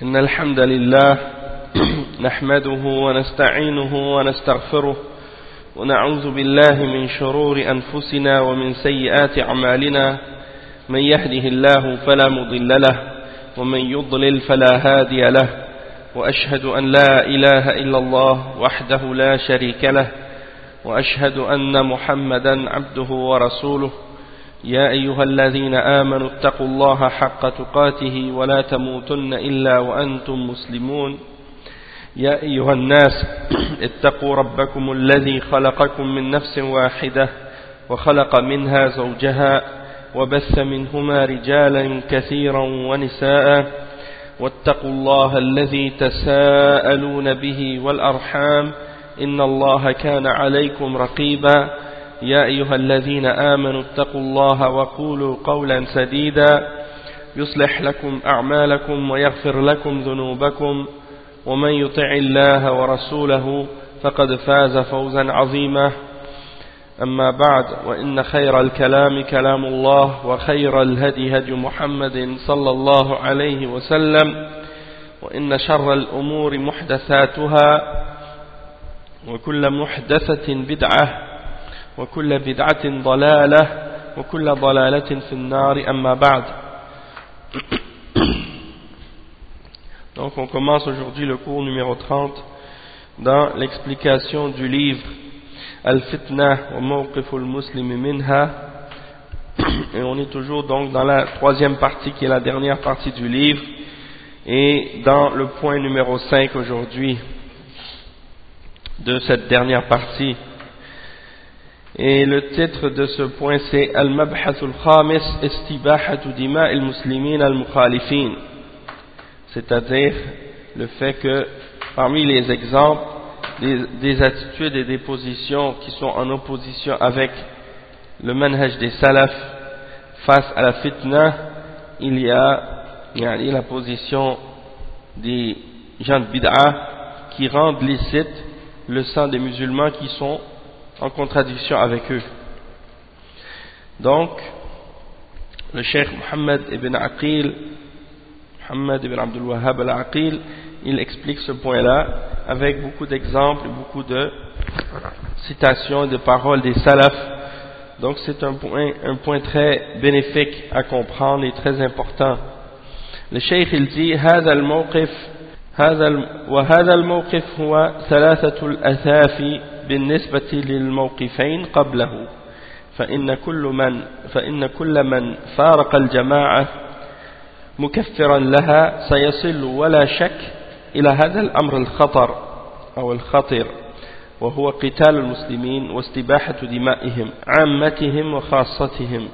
إن الحمد لله نحمده ونستعينه ونستغفره ونعوذ بالله من شرور أنفسنا ومن سيئات أعمالنا من يهده الله فلا مضل له ومن يضلل فلا هادي له وأشهد أن لا إله إلا الله وحده لا شريك له وأشهد أن محمدا عبده ورسوله يا أيها الذين آمنوا اتقوا الله حق تقاته ولا تموتن إلا وأنتم مسلمون يا أيها الناس اتقوا ربكم الذي خلقكم من نفس واحدة وخلق منها زوجها وبث منهما رجالا كثيرا ونساء واتقوا الله الذي تساءلون به والأرحام إن الله كان عليكم رقيبا يا أيها الذين آمنوا اتقوا الله وقولوا قولا سديدا يصلح لكم أعمالكم ويغفر لكم ذنوبكم ومن يطع الله ورسوله فقد فاز فوزا عظيما أما بعد وإن خير الكلام كلام الله وخير الهدي هدي محمد صلى الله عليه وسلم وإن شر الأمور محدثاتها وكل محدثة بدعة وكل بدعة ضلالة وكل ضلالة في النار أما بعد. Donc on commence aujourd'hui le cours numéro 30 dans l'explication du livre Al-Fitna wa Mawqif al-Muslim minha, et on est toujours donc dans la troisième partie qui est la dernière partie du livre et dans le point numéro 5 aujourd'hui de cette dernière partie. Et le titre de ce point c'est Al-Mabhath al-Khamis Istibahatu Dima' al-Muslimin al-Mukhalifin, c'est-à-dire le fait que parmi les exemples des attitudes et des positions qui sont en opposition avec le manhaj des salafs face à la fitna, il y a la position des gens de bid'a qui rendent licite le sang des musulmans qui sont en contradiction avec eux. Donc le cheikh Muhammad ibn Abdul Wahhab al-Aqil, il explique ce point-là avec beaucoup d'exemples, beaucoup de citations, de paroles des salafs. Donc c'est un point très bénéfique à comprendre et très important. Le cheikh il dit هذا الموقف هو ثلاثة الأثاف بالنسبة للموقفين قبله، فإن كل من فارق الجماعة مكفرا لها سيصل ولا شك إلى هذا الأمر الخطر وهو قتال المسلمين واستباحة دمائهم عامتهم وخاصتهم،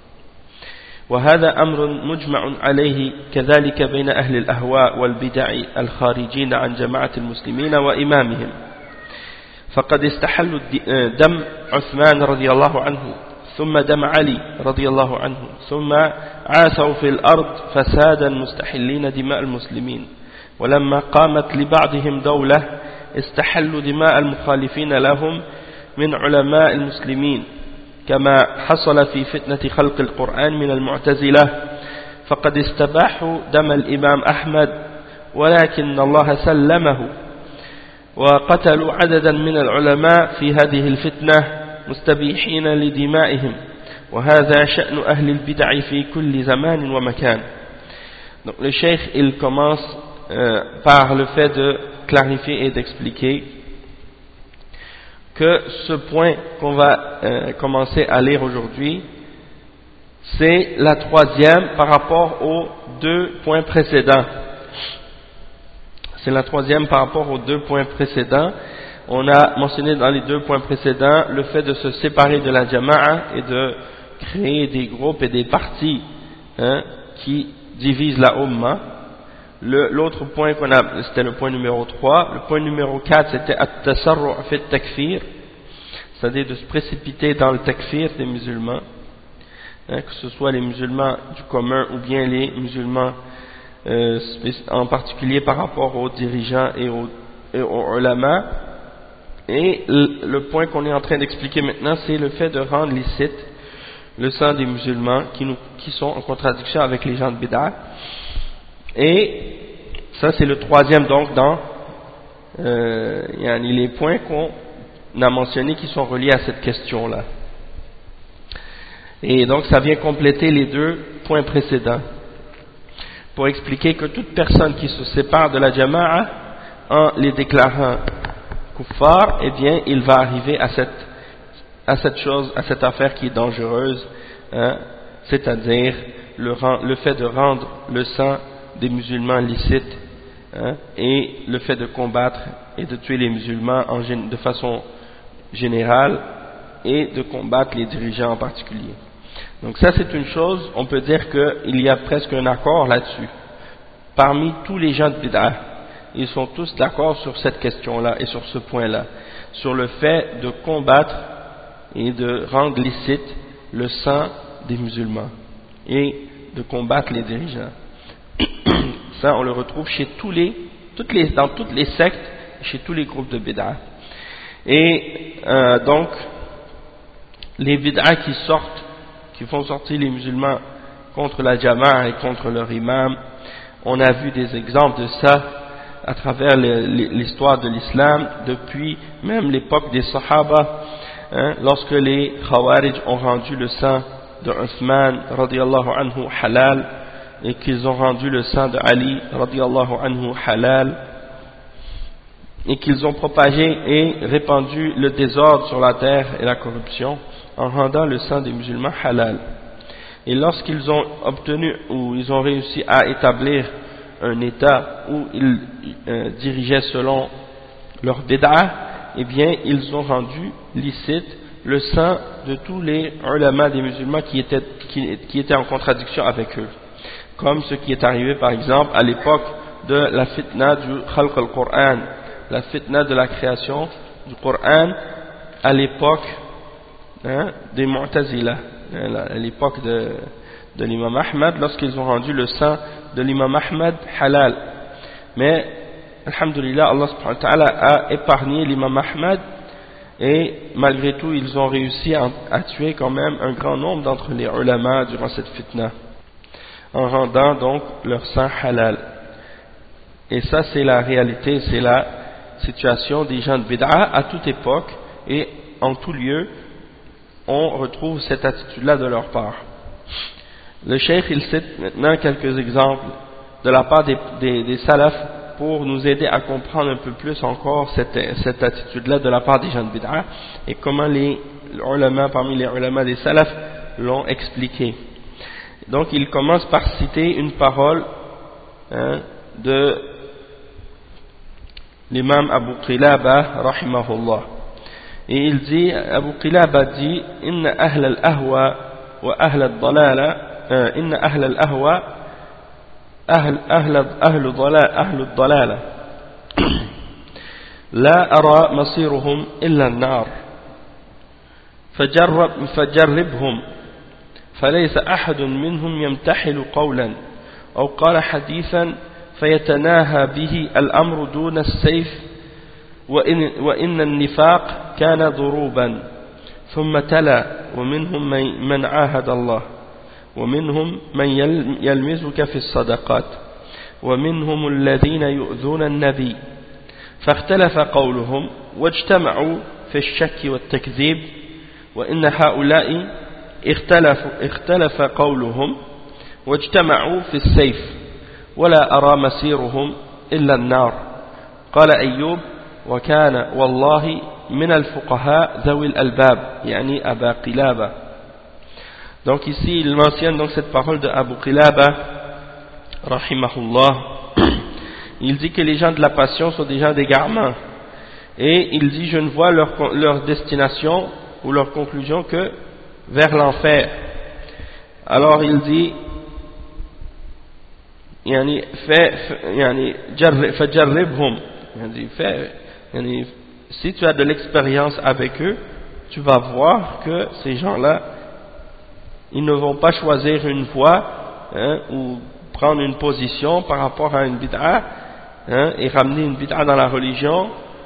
وهذا أمر مجمع عليه كذلك بين أهل الأهواء والبدع الخارجين عن جماعة المسلمين وإمامهم، فقد استحلوا دم عثمان رضي الله عنه ثم دم علي رضي الله عنه ثم عاثوا في الأرض فسادا مستحلين دماء المسلمين، ولما قامت لبعضهم دولة استحلوا دماء المخالفين لهم من علماء المسلمين، كما حصل في فتنة خلق القرآن من المعتزلة، فقد استباحوا دم الإمام أحمد ولكن الله سلمه، وقتلوا عددا من العلماء في هذه الفتنة مستبيحين لدمائهم، وهذا شأن أهل البدع في كل زمان ومكان. Donc le cheikh il commence par le fait de clarifier et d'expliquer que ce point qu'on va commencer à lire aujourd'hui, c'est la troisième par rapport aux deux points précédents. C'est la troisième par rapport aux deux points précédents. On a mentionné dans les deux points précédents le fait de se séparer de la jama'a et de créer des groupes et des partis qui divisent la umma. L'autre point qu'on a, c'était le point numéro 3. Le point numéro 4, c'était at-tasarru' fi at-takfir, c'est-à-dire de se précipiter dans le takfir des musulmans, que ce soit les musulmans du commun ou bien les musulmans en particulier par rapport aux dirigeants et aux ulama. Et le point qu'on est en train d'expliquer maintenant, c'est le fait de rendre licite le sang des musulmans qui sont en contradiction avec les gens de bid'a. Et Ça c'est le troisième donc dans les points qu'on a mentionnés qui sont reliés à cette question-là. Et donc ça vient compléter les deux points précédents pour expliquer que toute personne qui se sépare de la jama'a en les déclarant kuffar, eh bien il va arriver à cette chose, à cette affaire qui est dangereuse, hein, c'est-à-dire le fait de rendre le sang des musulmans licite, hein, et le fait de combattre et de tuer les musulmans de façon générale et de combattre les dirigeants en particulier. Donc ça c'est une chose, on peut dire qu'il y a presque un accord là-dessus. Parmi tous les gens de bid'ah, ils sont tous d'accord sur cette question-là et sur ce point-là, sur le fait de combattre et de rendre licite le sang des musulmans et de combattre les dirigeants. Ça on le retrouve chez dans toutes les sectes, chez tous les groupes de bid'ah. Et donc les bid'ah qui font sortir les musulmans contre la jama'a et contre leur imam, on a vu des exemples de ça à travers l'histoire de l'islam depuis même l'époque des Sahaba, hein, lorsque les Khawarij ont rendu le sang de Uthman radiyallahu anhu halal et qu'ils ont rendu le sang de Ali radiyallahu anhu halal et qu'ils ont propagé et répandu le désordre sur la terre et la corruption en rendant le sang des musulmans halal. Et lorsqu'ils ont obtenu ou ils ont réussi à établir un état où ils dirigeaient selon leur bid'ah, eh bien ils ont rendu licite le sang de tous les ulama des musulmans qui étaient en contradiction avec eux, comme ce qui est arrivé par exemple à l'époque de la fitna du khalq al-Qur'an, la fitna de la création du Coran à l'époque, hein, des Mu'tazila, à l'époque de l'imam Ahmad, lorsqu'ils ont rendu le sang de l'imam Ahmad halal. Mais alhamdulillah, Allah subhanahu wa ta'ala a épargné l'imam Ahmad et malgré tout ils ont réussi à tuer quand même un grand nombre d'entre les ulama durant cette fitna en rendant donc leur sang halal. Et ça c'est la réalité, c'est la situation des gens de bid'ah à toute époque et en tout lieu. On retrouve cette attitude-là de leur part. Le cheikh il cite maintenant quelques exemples de la part des salafs pour nous aider à comprendre un peu plus encore cette attitude-là de la part des gens de bid'ah et comment parmi les ulama des salafs l'ont expliqué. Donc il commence par citer une parole, hein, de l'imam Abu Qilaba rahimahullah. Et il dit, Abu Qilaba dit, Inna ahl al-ahwa wa ahl al-dalala, Inna ahl al-ahwa ahl al-dalala, la ara masiruhum illa an-nar, فجربهم فليس أحد منهم يمتحل قولا أو قال حديثا فيتناهى به الأمر دون السيف وإن النفاق كان ضروبا. ثم تلا ومنهم من عاهد الله ومنهم من يلمزك في الصدقات ومنهم الذين يؤذون النبي فاختلف قولهم واجتمعوا في الشك والتكذيب وإن هؤلاء اختلف قولهم واجتمعوا في السيف ولا أرى مسيرهم إلا النار. قال أيوب وكان والله من الفقهاء ذوي الألباب يعني أبا قلابة. Donc ici il mentionne donc cette parole de Abu Qilaba rahimahullah. Il dit que les gens de la passion sont des gens d'égarement et il dit je ne vois leur destination ou leur conclusion que vers l'enfer. Alors il dit si tu as de l'expérience avec eux, tu vas voir que ces gens-là, ils ne vont pas choisir une voie, hein, ou prendre une position par rapport à une bid'a, hein, et ramener une bid'a dans la religion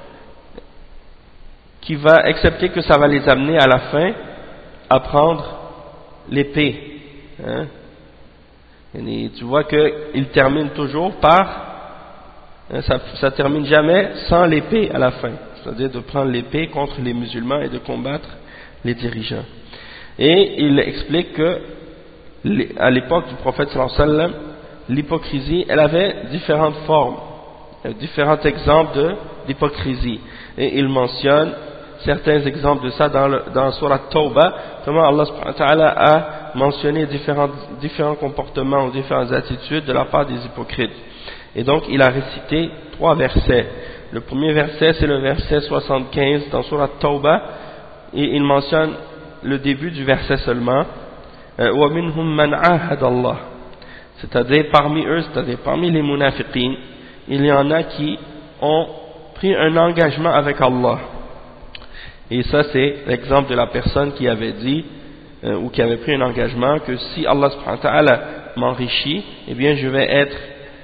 qui va accepter que ça va les amener à la fin à prendre l'épée, hein. Et tu vois qu'ils terminent toujours par Ça termine jamais sans l'épée à la fin, c'est-à-dire de prendre l'épée contre les musulmans et de combattre les dirigeants. Et il explique que à l'époque du prophète sallallahu alayhi wa sallam, l'hypocrisie, elle avait différentes formes, différents exemples d'hypocrisie. Et il mentionne certains exemples de ça dans Surat Tawbah, comment Allah subhanahu wa ta'ala a mentionné différents comportements ou différentes attitudes de la part des hypocrites. Et donc il a récité 3 versets. Le premier verset, c'est le verset 75 dans Surat Tawbah, et il mentionne le début du verset seulement. وَمِنْهُمْ مَنْ عَاهَدَ اللَّهِ, c'est-à-dire parmi eux, c'est-à-dire parmi les munafiqines, il y en a qui ont pris un engagement avec Allah. Et ça, c'est l'exemple de la personne qui avait dit ou qui avait pris un engagement que si Allah subhanahu wa ta'ala m'enrichit, eh bien je vais être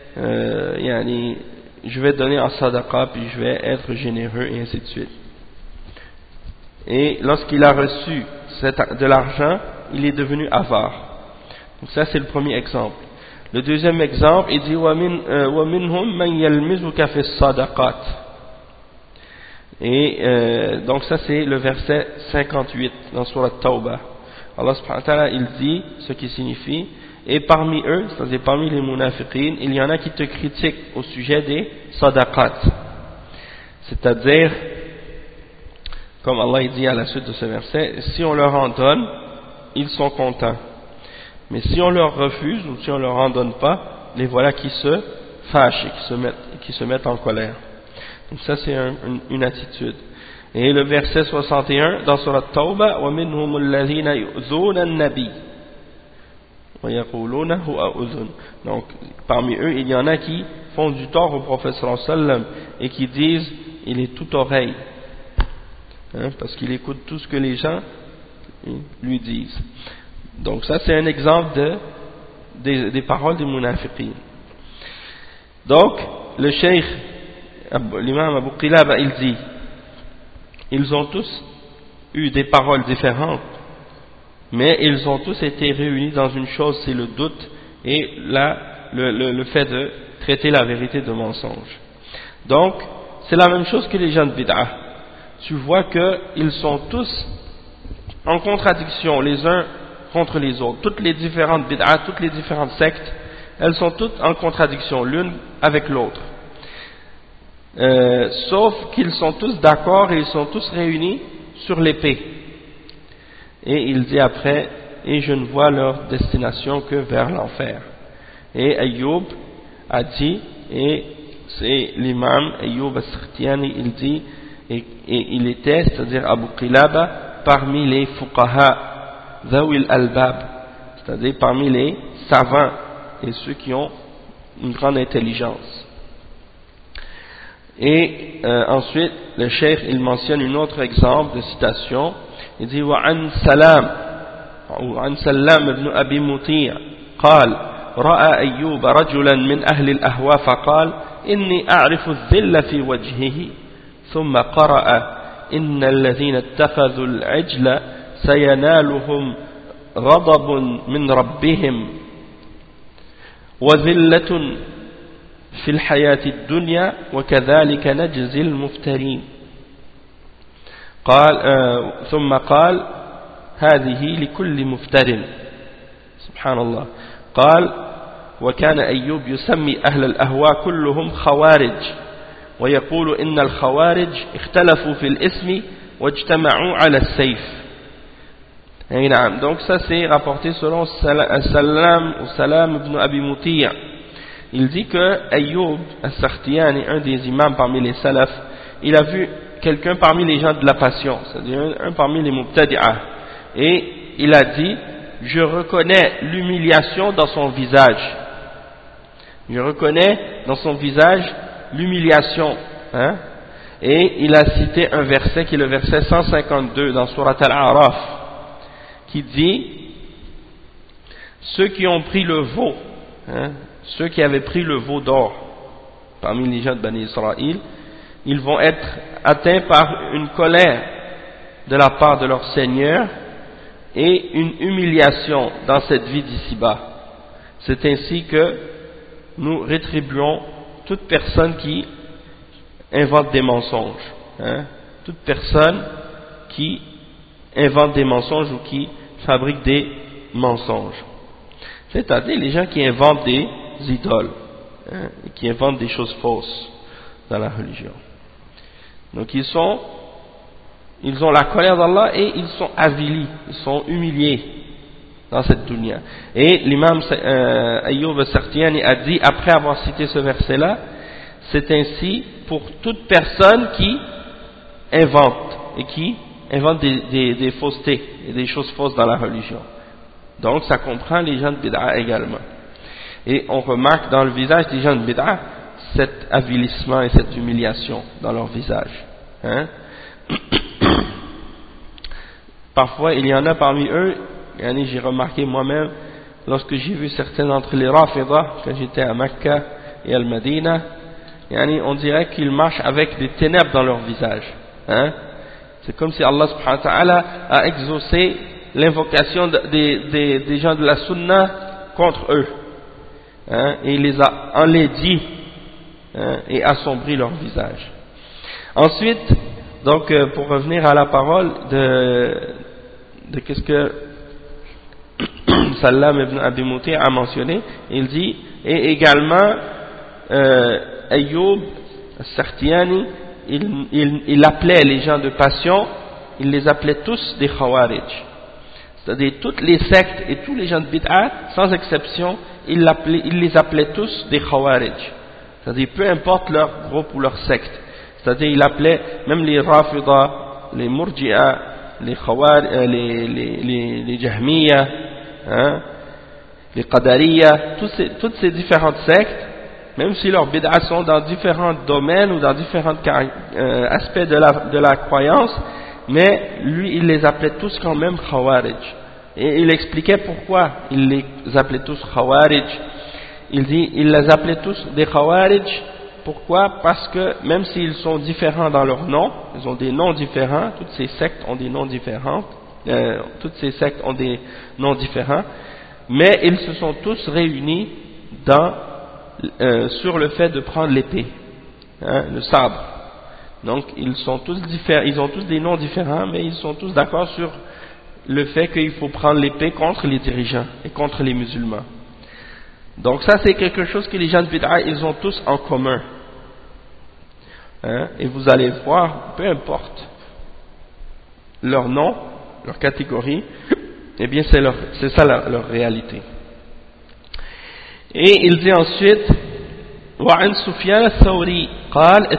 je vais donner en sadaqa, puis je vais être généreux, et ainsi de suite. Et lorsqu'il a reçu de l'argent, il est devenu avare. Donc ça, c'est le premier exemple. Le deuxième exemple, il dit وَمِنْهُمْ مَنْ يَلْمِزُكَ فِي الصَّدَقَاتِ. Et donc ça, c'est le verset 58 dans Surat Tawbah. Allah subhanahu wa ta'ala, il dit ce qui signifie: et parmi eux, c'est-à-dire parmi les munafiqines, il y en a qui te critiquent au sujet des sadaqat. C'est-à-dire, comme Allah dit à la suite de ce verset, si on leur en donne, ils sont contents. Mais si on leur refuse ou si on leur en donne pas, les voilà qui se fâchent et qui se mettent en colère. Donc ça, c'est une attitude. Et le verset 61 dans Surat Tawbah, وَمِنْهُمُ الَّذِينَ يُؤْذُونَ النَّبِيَّ وَيَقُولُونَ هُوَ أُذُنٌ. Donc parmi eux, il y en a qui font du tort au prophète sallallahu alayhi wa sallam et qui disent il est tout oreille, parce qu'il écoute tout ce que les gens lui disent. Donc ça, c'est un exemple des paroles des munafiqines. Donc le cheikh, l'imam Abu Qilaba, il dit ils ont tous eu des paroles différentes, mais ils ont tous été réunis dans une chose, c'est le doute et le fait de traiter la vérité de mensonge. Donc c'est la même chose que les gens de bid'ah. Tu vois qu'ils sont tous en contradiction les uns contre les autres. Toutes les différentes bid'ah, toutes les différentes sectes, elles sont toutes en contradiction l'une avec l'autre. Sauf qu'ils sont tous d'accord et ils sont tous réunis sur l'épée. Et il dit après, et je ne vois leur destination que vers l'enfer. Et Ayyub a dit, et c'est l'imam Ayyub as-Sakhtiyani, il dit, et il était, c'est-à-dire Abu Qilaba, parmi les fuqaha, zawil al-bab, c'est-à-dire parmi les savants et ceux qui ont une grande intelligence. Et ensuite, le cheikh, il mentionne un autre exemple de citation. Il dit وعن سلام بن أبي مطيع قال رأى أيوب رجلا من أهل الأهواء فقال إني أعرف الذل في وجهه ثم قرأ إن الذين اتخذوا العجل سينالهم غضب من ربهم وذلة في الحياة الدنيا وكذلك نجزي المفترين. قال ثم قال هذه لكل مفتر. سبحان الله. قال وكان أيوب يسمي أهل الأهواء كلهم خوارج ويقول إن الخوارج اختلفوا في الاسم واجتمعوا على السيف. Donc ça c'est rapporté selon Salam ibn Abi Muti'. Il dit que Ayyub as-Sakhtiyani, un des imams parmi les salafs, il a vu quelqu'un parmi les gens de la passion, c'est-à-dire un parmi les mubtadi'ah, et il a dit: je reconnais l'humiliation dans son visage. Je reconnais dans son visage l'humiliation. Et il a cité un verset qui est le verset 152 dans Surat Al-A'raf, qui dit: ceux qui ont pris le veau, ceux qui avaient pris le veau d'or parmi les gens de Bani Israël, ils vont être atteints par une colère de la part de leur Seigneur et une humiliation dans cette vie d'ici-bas. C'est ainsi que nous rétribuons toute personne qui invente des mensonges, hein, toute personne qui invente des mensonges ou qui fabrique des mensonges. C'est-à-dire les gens qui inventent des idoles, hein, et qui inventent des choses fausses dans la religion. Donc ils ont la colère d'Allah et ils sont avilis, ils sont humiliés dans cette dunya. Et l'imam Ayyub al-Sakhtiyani a dit, après avoir cité ce verset-là, c'est ainsi pour toute personne qui invente et qui invente des faussetés et des choses fausses dans la religion. Donc ça comprend les gens de bid'a également. Et on remarque dans le visage des gens de bid'a cet avilissement et cette humiliation dans leur visage, hein? Parfois il y en a parmi eux, j'ai remarqué moi-même lorsque j'ai vu certains d'entre les Rafidah quand j'étais à Mecca et à Medina, on dirait qu'ils marchent avec des ténèbres dans leur visage, hein? C'est comme si Allah subhanahu wa ta'ala a exaucé l'invocation des gens de la Sunna contre eux, hein? Et il les a enlaidis, hein, et assombri leur visage. Ensuite, donc pour revenir à la parole de qu'est-ce que Sallam ibn Abi Mouti a mentionné, il dit, et également Ayyub al-Sakhtiyani, il appelait les gens de passion, il les appelait tous des Khawarij. C'est-à-dire toutes les sectes et tous les gens de bid'a, sans exception, il les appelait tous des Khawarij. C'est-à-dire peu importe leur groupe ou leur secte. C'est-à-dire il appelait même les Rafidah, les Murji'a, les Khawarij, les Jahmiya, hein, les Qadariya, toutes ces différentes sectes, même si leurs bid'a sont dans différents domaines ou dans différents aspects de la croyance, mais lui il les appelait tous quand même Khawarij. Et il expliquait pourquoi il les appelait tous Khawarij. Il dit, il les appelait tous des Khawarij. Pourquoi? Parce que même s'ils sont différents dans leur nom, ils ont des noms différents, toutes ces sectes ont des noms différents, mais ils se sont tous réunis sur le fait de prendre l'épée, hein, le sabre. Donc ils sont tous différents, ils ont tous des noms différents, mais ils sont tous d'accord sur le fait qu'il faut prendre l'épée contre les dirigeants et contre les musulmans. Donc ça c'est quelque chose que les gens de bid'a ils ont tous en commun, hein, et vous allez voir, peu importe leur nom, leur catégorie, eh bien c'est ça leur réalité. Et il dit ensuite, وعن سفيان الثوري قال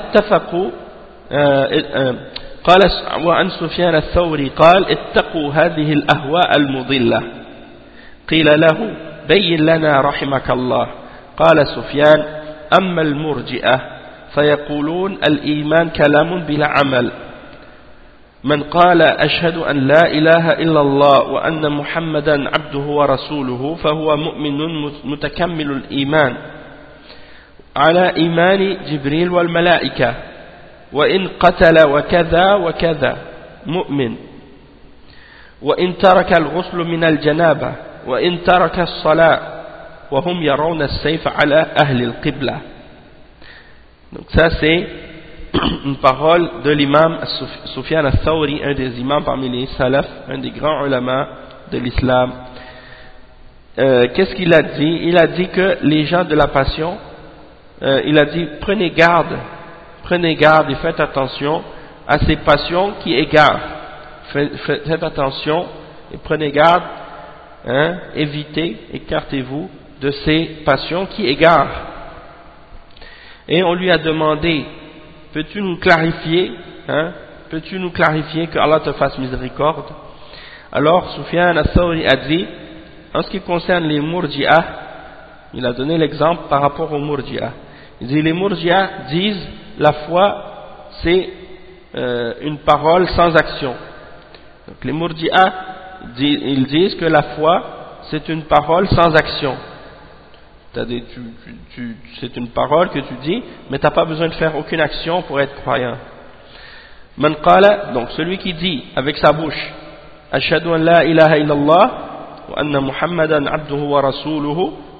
اتقوا هذه الأهواء المضلة. قيل له بين لنا رحمك الله. قال سفيان أما المرجئة فيقولون الإيمان كلام بلا عمل. من قال أشهد أن لا إله إلا الله وأن محمدا عبده ورسوله فهو مؤمن متكمل الإيمان على إيمان جبريل والملائكة وإن قتل وكذا وكذا مؤمن وإن ترك الغسل من الجنابة وإن ترك الصلاة وهم يرون السيف على أهل القبلة. Donc ça c'est une parole de l'imam Sufyan al-Thawri, un des imams parmi les salaf, un des grands ulama de l'islam. Qu'est-ce qu'il a dit? Il a dit que les gens de la passion, il a dit prenez garde et faites attention à ces passions qui égarent. Faites attention et prenez garde, hein, évitez, écartez-vous de ces passions qui égarent. Et on lui a demandé, peux-tu nous clarifier, hein, peux-tu nous clarifier que Allah te fasse miséricorde? Alors Sufyan al-Thawri a dit, en ce qui concerne les Murji'a, il a donné l'exemple par rapport aux Murji'a. Il dit les Murji'a disent la foi c'est une parole sans action. Donc les Murji'a ils disent que la foi c'est une parole sans action. C'est-à-dire c'est une parole que tu dis, mais tu n'as pas besoin de faire aucune action pour être croyant. Man qala, donc celui qui dit avec sa bouche Ashhadu an la ilaha illallah wa anna Muhammadan abduhu wa rasuluhu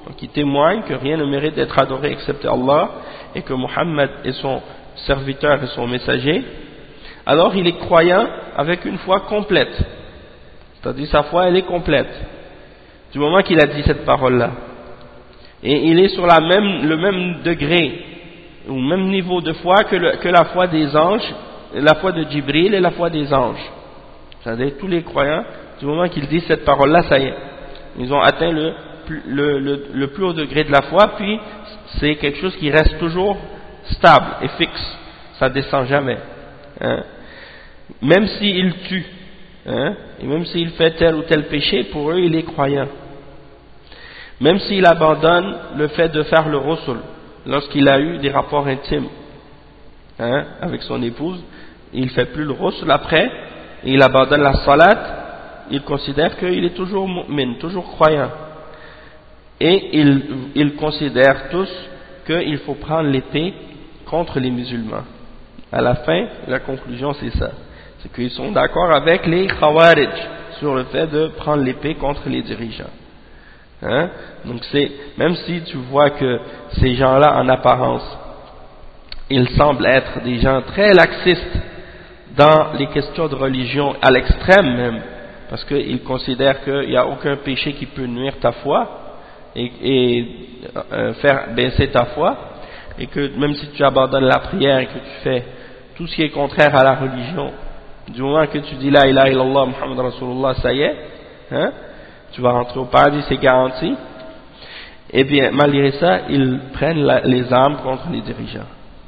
qui témoigne que rien ne mérite d'être adoré excepté Allah et que Muhammad est son serviteur et son messager, alors il est croyant avec une foi complète. C'est-à-dire sa foi elle est complète du moment qu'il a dit cette parole-là. Et il est sur le même degré ou même niveau de foi que la foi des anges, la foi de Djibril et la foi des anges. C'est-à-dire tous les croyants, du moment qu'ils disent cette parole-là, ça y est, ils ont atteint le plus haut degré de la foi, puis c'est quelque chose qui reste toujours stable et fixe, ça descend jamais. Hein? Même s'il tue, hein? Et même s'il fait tel ou tel péché, pour eux il est croyant. Même s'il abandonne le fait de faire le rusul, lorsqu'il a eu des rapports intimes, hein, avec son épouse, il ne fait plus le rusul après, et il abandonne la salat, il considère qu'il est toujours mu'min, toujours croyant. Et ils considèrent tous qu'il faut prendre l'épée contre les musulmans. À la fin, la conclusion c'est ça. C'est qu'ils sont d'accord avec les Khawarij sur le fait de prendre l'épée contre les dirigeants. Hein? Donc même si tu vois que ces gens-là en apparence, ils semblent être des gens très laxistes dans les questions de religion à l'extrême même, parce qu'ils considèrent qu'il n'y a aucun péché qui peut nuire ta foi et faire baisser ta foi, et que même si tu abandonnes la prière et que tu fais tout ce qui est contraire à la religion, du moment que tu dis la ilaha illallah Muhammad Rasulullah, ça y est, hein, tu vas rentrer au paradis, c'est garanti. Eh bien, malgré ça, ils prennent les armes contre les dirigeants.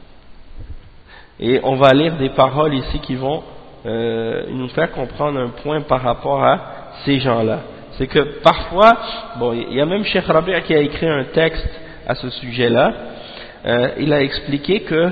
Et on va lire des paroles ici qui vont nous faire comprendre un point par rapport à ces gens-là. C'est que parfois, bon, il y a même Cheikh Rabi' qui a écrit un texte à ce sujet-là. Il a expliqué que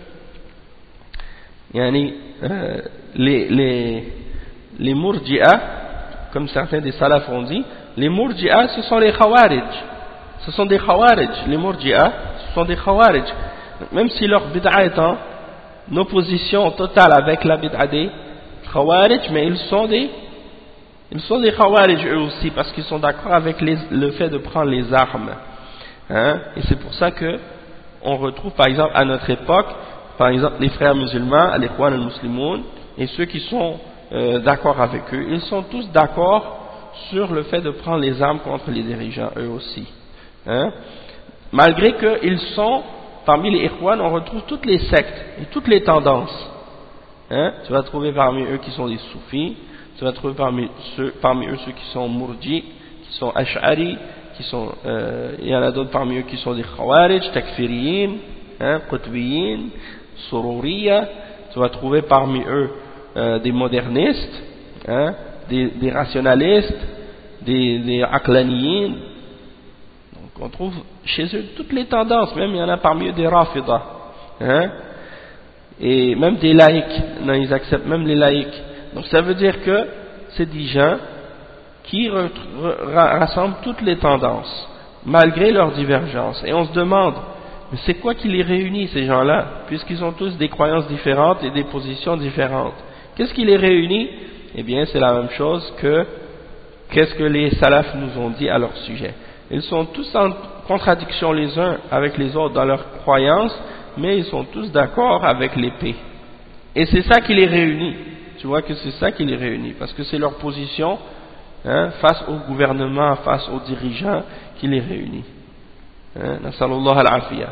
les Murji'a, comme certains des salafs ont dit, les Murji'a ce sont les Khawarij. Ce sont des Khawarij. Les Murji'a ce sont des Khawarij. Même si leur bid'a est en opposition totale avec la bid'a des Khawarij, mais ils sont des Khawarij eux aussi, parce qu'ils sont d'accord avec le fait de prendre les armes. Hein? Et c'est pour ça que on retrouve par exemple à notre époque, par exemple les frères musulmans, al-Ikhwan al-Muslimoun, et ceux qui sont d'accord avec eux, ils sont tous d'accord sur le fait de prendre les armes contre les dirigeants eux aussi. Hein? Malgré qu'ils sont, parmi les Ikhwan, on retrouve toutes les sectes et toutes les tendances. Hein? Tu vas trouver parmi eux qui sont des soufis, tu vas trouver parmi eux ceux qui sont murji, qui sont ash'ari, il y en a d'autres parmi eux qui sont des khawarij, takfiriyin, hein, qutbiyin, sururiya, tu vas trouver parmi eux des modernistes, hein, des rationalistes, des aqlaniyin. Donc on trouve chez eux toutes les tendances, même il y en a parmi eux des rafidah, hein, et même des laïcs, non, ils acceptent même les laïcs. Donc ça veut dire que c'est des gens qui rassemblent toutes les tendances, malgré leurs divergences. Et on se demande, mais c'est quoi qui les réunit ces gens-là, puisqu'ils ont tous des croyances différentes et des positions différentes? Qu'est-ce qui les réunit? Eh bien c'est la même chose que qu'est-ce que les salafs nous ont dit à leur sujet. Ils sont tous en contradiction les uns avec les autres dans leurs croyances, mais ils sont tous d'accord avec l'épée. Et c'est ça qui les réunit. Tu vois que c'est ça qui les réunit, parce que c'est leur position, hein, face au gouvernement, face aux dirigeants qui les réunit. Nasallallahu al-afiyah.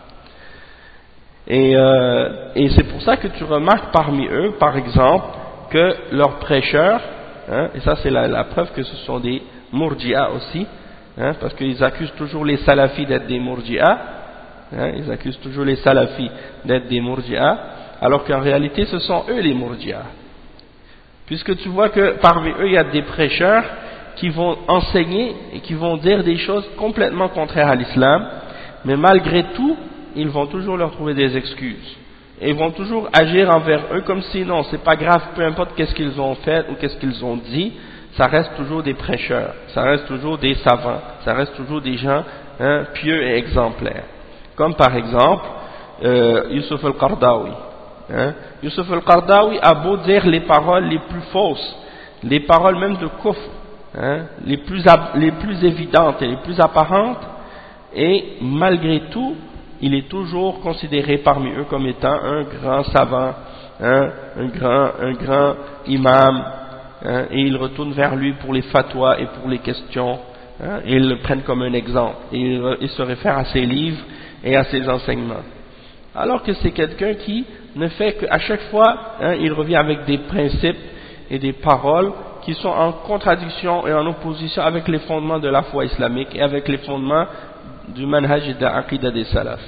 Et c'est pour ça que tu remarques parmi eux, par exemple, que leurs prêcheurs, hein, et ça c'est la preuve que ce sont des murji'a aussi, hein, parce qu'ils accusent toujours les salafis d'être des murji'a, hein, ils accusent toujours les salafis d'être des murji'a, alors qu'en réalité ce sont eux les murji'a. Puisque tu vois que parmi eux il y a des prêcheurs qui vont enseigner et qui vont dire des choses complètement contraires à l'islam, mais malgré tout ils vont toujours leur trouver des excuses et ils vont toujours agir envers eux comme si non, c'est pas grave, peu importe qu'est-ce qu'ils ont fait ou qu'est-ce qu'ils ont dit, ça reste toujours des prêcheurs, ça reste toujours des savants, ça reste toujours des gens, hein, pieux et exemplaires. Comme par exemple Yusuf al-Qardawi. Hein? Yusuf al-Qardawi a beau dire les paroles les plus fausses, les paroles même de kufr, hein, les plus évidentes et les plus apparentes, et malgré tout, il est toujours considéré parmi eux comme étant un grand savant, hein, un grand imam, hein, et ils retournent vers lui pour les fatwas et pour les questions, hein, et ils le prennent comme un exemple, et ils se réfèrent à ses livres et à ses enseignements. Alors que c'est quelqu'un qui ne fait qu'à chaque fois, hein, il revient avec des principes et des paroles qui sont en contradiction et en opposition avec les fondements de la foi islamique et avec les fondements du manhaj et de l'aqidah des salafs.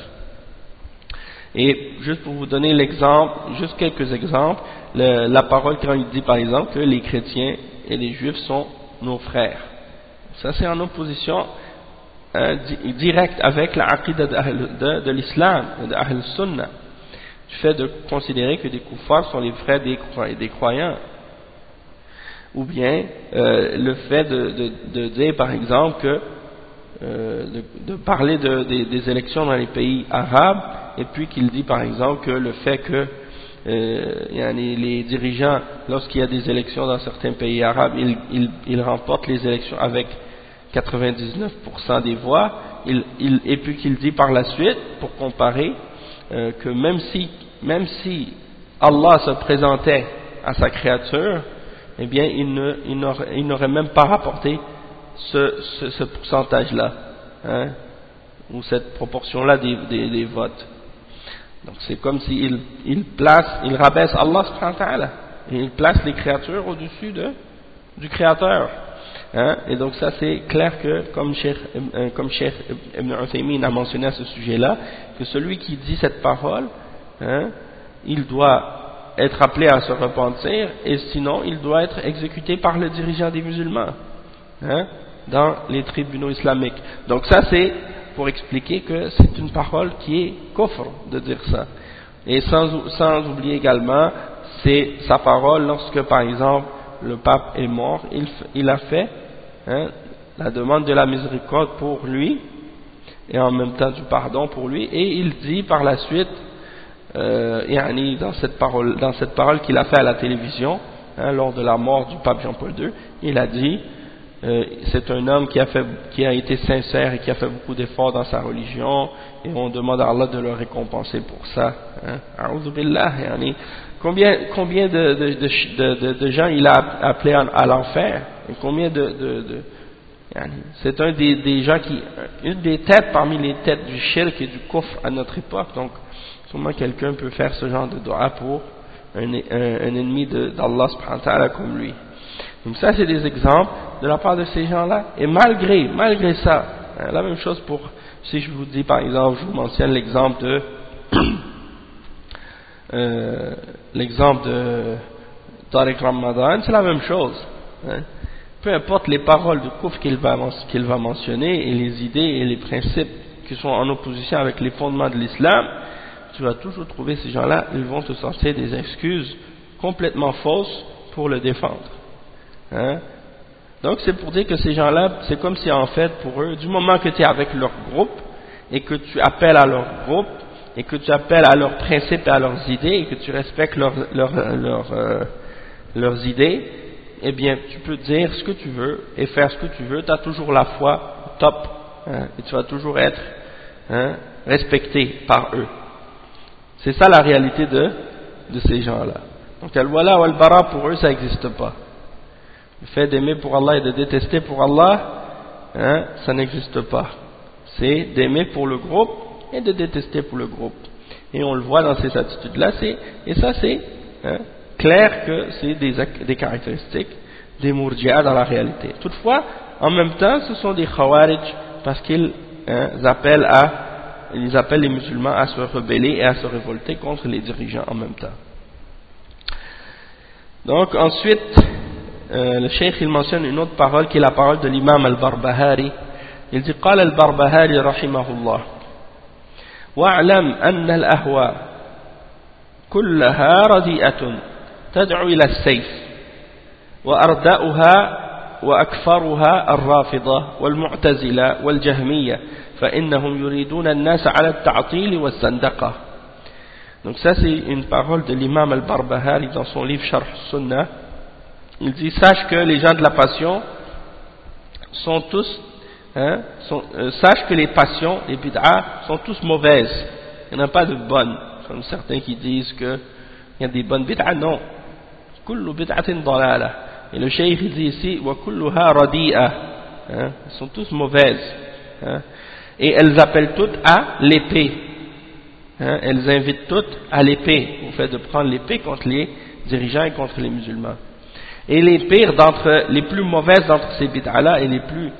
Et juste pour vous donner l'exemple, juste quelques exemples, la parole quand il dit par exemple que les chrétiens et les juifs sont nos frères. Ça c'est en opposition directe avec l'aqidah de l'islam, de Ahl Sunnah. Du fait de considérer que des kuffars sont les frères des croyants. Ou bien le fait de dire par exemple que de parler des élections dans les pays arabes, et puis qu'il dit par exemple que le fait que les dirigeants, lorsqu'il y a des élections dans certains pays arabes, ils remportent les élections avec 99% des voix, et puis qu'il dit par la suite, pour comparer, que même si Allah se présentait à sa créature, eh bien il n'aurait même pas rapporté ce pourcentage-là, hein, ou cette proportion-là des votes. Donc c'est comme s'il rabaisse Allah subhanahu wa ta'ala, et il place les créatures au-dessus du créateur. Hein, et donc ça c'est clair que comme Cheikh Ibn Uthaymin a mentionné à ce sujet-là, que celui qui dit cette parole, hein, il doit être appelé à se repentir, et sinon il doit être exécuté par le dirigeant des musulmans, hein, dans les tribunaux islamiques. Donc ça c'est pour expliquer que c'est une parole qui est kufr de dire ça. Et sans oublier également, c'est sa parole lorsque par exemple le pape est mort, il a fait, hein, la demande de la miséricorde pour lui et en même temps du pardon pour lui, et il dit par la suite dans cette parole qu'il a fait à la télévision, hein, lors de la mort du pape Jean-Paul II, il a dit c'est un homme qui a été sincère et qui a fait beaucoup d'efforts dans sa religion, et on demande à Allah de le récompenser pour ça, hein. A'udhu billah, combien de gens il a appelé à l'enfer, et combien c'est un des gens une des têtes parmi les têtes du shirk et du kufr à notre époque. Donc comment quelqu'un peut faire ce genre de dua pour un ennemi d'Allah subhanahu wa ta'ala comme lui. Donc ça c'est des exemples de la part de ces gens-là, et malgré ça, hein, la même chose pour, si je vous dis par exemple, je vous mentionne l'exemple de Tariq Ramadan, c'est la même chose, hein. Peu importe les paroles de kufr qu'il va mentionner, et les idées et les principes qui sont en opposition avec les fondements de l'islam, tu vas toujours trouver ces gens-là, ils vont te sortir des excuses complètement fausses pour le défendre, hein. Donc c'est pour dire que ces gens-là, c'est comme si en fait pour eux, du moment que tu es avec leur groupe, et que tu appelles à leur groupe, et que tu appelles à leurs principes et à leurs idées, et que tu respectes leurs idées, eh bien tu peux dire ce que tu veux et faire ce que tu veux, tu as toujours la foi top, hein, et tu vas toujours être, hein, respecté par eux. C'est ça la réalité de ces gens-là. Donc al-wala ou al-bara pour eux ça n'existe pas. Le fait d'aimer pour Allah et de détester pour Allah, hein, ça n'existe pas. C'est d'aimer pour le groupe et de détester pour le groupe. Et on le voit dans ces attitudes-là, et ça c'est, hein, clair que c'est des caractéristiques des murji'a dans la réalité. Toutefois, en même temps, ce sont des khawarij parce qu'ils, hein, appellent les musulmans à se rebeller et à se révolter contre les dirigeants en même temps. Donc ensuite, le cheikh il mentionne une autre parole qui est la parole de l'imam al-Barbahari. Il dit قال البربهاري رحمه الله واعلم أن الأهواء كلها رديئة تدعو إلى السيف وأردأها وأكفرها الرافضة والمعتزلة والجهمية فإنهم يريدون الناس على التعطيل والزندقة. Donc ça c'est une parole de l'imam al-Barbahari dans son livre Sharh Sunnah. Il dit sache que les gens de la passion sont tous hein, sache que les passions, les bid'a, sont tous mauvaises. Il n'y en a pas de bonnes, comme certains qui disent qu'il y a des bonnes bid'a. Non. Kullu bid'atin dalala. Et le cheikh dit ici, wa kulluha radi'a. Elles sont tous mauvaises. Hein, et elles appellent toutes à l'épée. Hein, elles invitent toutes à l'épée, au fait de prendre l'épée contre les dirigeants et contre les musulmans. Et les pires les plus mauvaises d'entre ces bid'a-là et les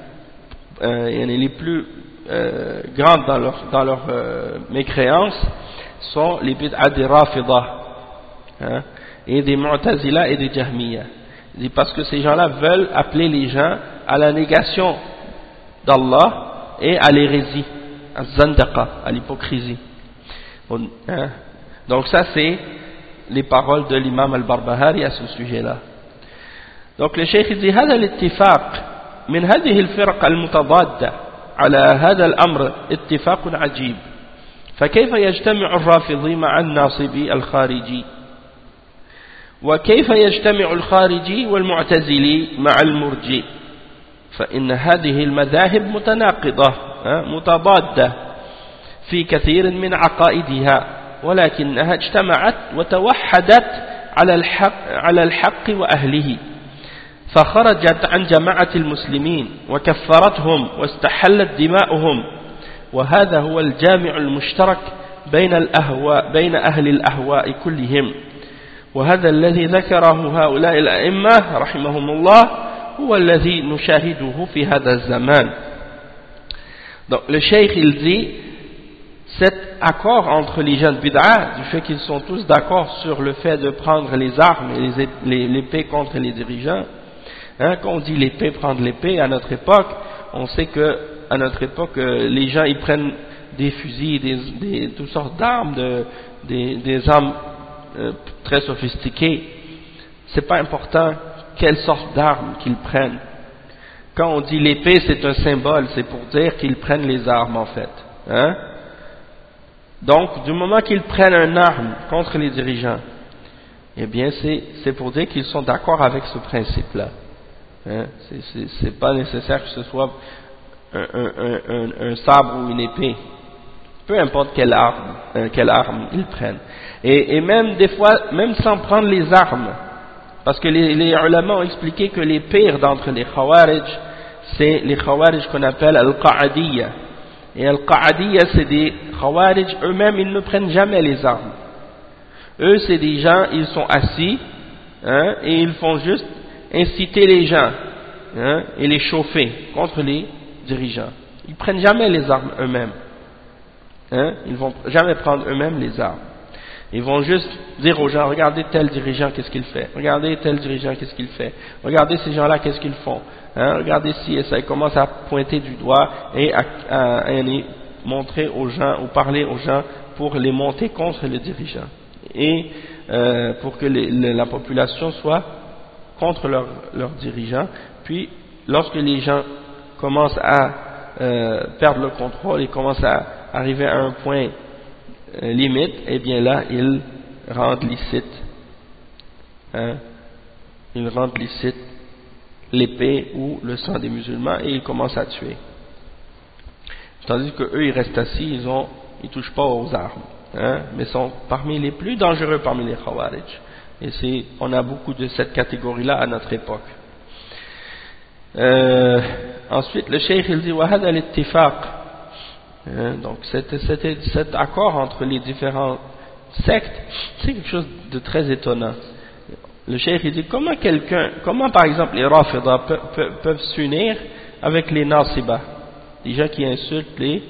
plus grandes dans leur mécréance sont les bid'a des Rafida, hein, et des Mu'tazila et des Jahmiya. Parce que ces gens-là veulent appeler les gens à la négation d'Allah et à l'hérésie, à zandaqa, à l'hypocrisie. Hein? Donc ça c'est les paroles de l'imam al-Barbahari à ce sujet-là. Donc le cheikh dit هذا الاتفاق من هذه الفرق المتضادة على هذا الأمر اتفاق عجيب فكيف يجتمع الرافضي مع الناصبي الخارجي وكيف يجتمع الخارجي والمعتزلي مع المرجي فإن هذه المذاهب متناقضة متضادة في كثير من عقائدها ولكنها اجتمعت وتوحدت على الحق وأهله فخرجت عن جماعة المسلمين وكفرتهم واستحلت دماؤهم وهذا هو الجامع المشترك بين أهل الأهواء كلهم وهذا الذي ذكره هؤلاء الأئمة رحمهم الله هو الذي نشاهده في هذا الزمان. Donc le cheikh il dit cet accord entre les gens de bid'a, du fait qu'ils sont tous d'accord sur le fait de prendre les armes et l'épée contre les dirigeants, hein, quand on dit l'épée, prendre l'épée, à notre époque, on sait que à notre époque, les gens ils prennent des fusils, toutes sortes d'armes, des armes très sophistiquées. C'est pas important quelle sorte d'armes qu'ils prennent. Quand on dit l'épée, c'est un symbole, c'est pour dire qu'ils prennent les armes en fait. Hein? Donc, du moment qu'ils prennent une arme contre les dirigeants, eh bien, c'est pour dire qu'ils sont d'accord avec ce principe-là. Hein? C'est pas nécessaire que ce soit un sabre ou une épée. Peu importe quelle arme ils prennent. Et même des fois, même sans prendre les armes, parce que les ulama ont expliqué que les pires d'entre les Khawarij, c'est les Khawarij qu'on appelle Al-Qa'adiyya. Et Al-Qa'adiyya, c'est des Khawarij, eux-mêmes, ils ne prennent jamais les armes. Eux, c'est des gens, ils sont assis, hein, et ils font juste inciter les gens, hein, et les chauffer contre les dirigeants. Ils prennent jamais les armes eux-mêmes. Hein, ils vont jamais prendre eux-mêmes les armes. Ils vont juste dire aux gens, regardez tel dirigeant, qu'est-ce qu'il fait? Regardez tel dirigeant, qu'est-ce qu'il fait? Regardez ces gens-là, qu'est-ce qu'ils font? Hein, regardez ci et ça. Ils commencent à pointer du doigt et à montrer aux gens, ou parler aux gens pour les monter contre les dirigeants. Et pour que la population soit contre leurs dirigeants. Puis, lorsque les gens commencent à perdre le contrôle et commencent à arriver à un point limite, et bien là, ils rendent licite, hein, ils rendent licite l'épée ou le sang des musulmans et ils commencent à tuer. Tandis que eux, ils restent assis, ils touchent pas aux armes, hein, mais sont parmi les plus dangereux parmi les Khawarij. Et on a beaucoup de cette catégorie-là à notre époque. Ensuite, le cheikh il dit وهذا الاتفاق. Donc cet accord entre les différentes sectes, c'est quelque chose de très étonnant. Le cheikh il dit comment par exemple les Rafida peuvent s'unir avec les Nasiba, les gens qui insultent les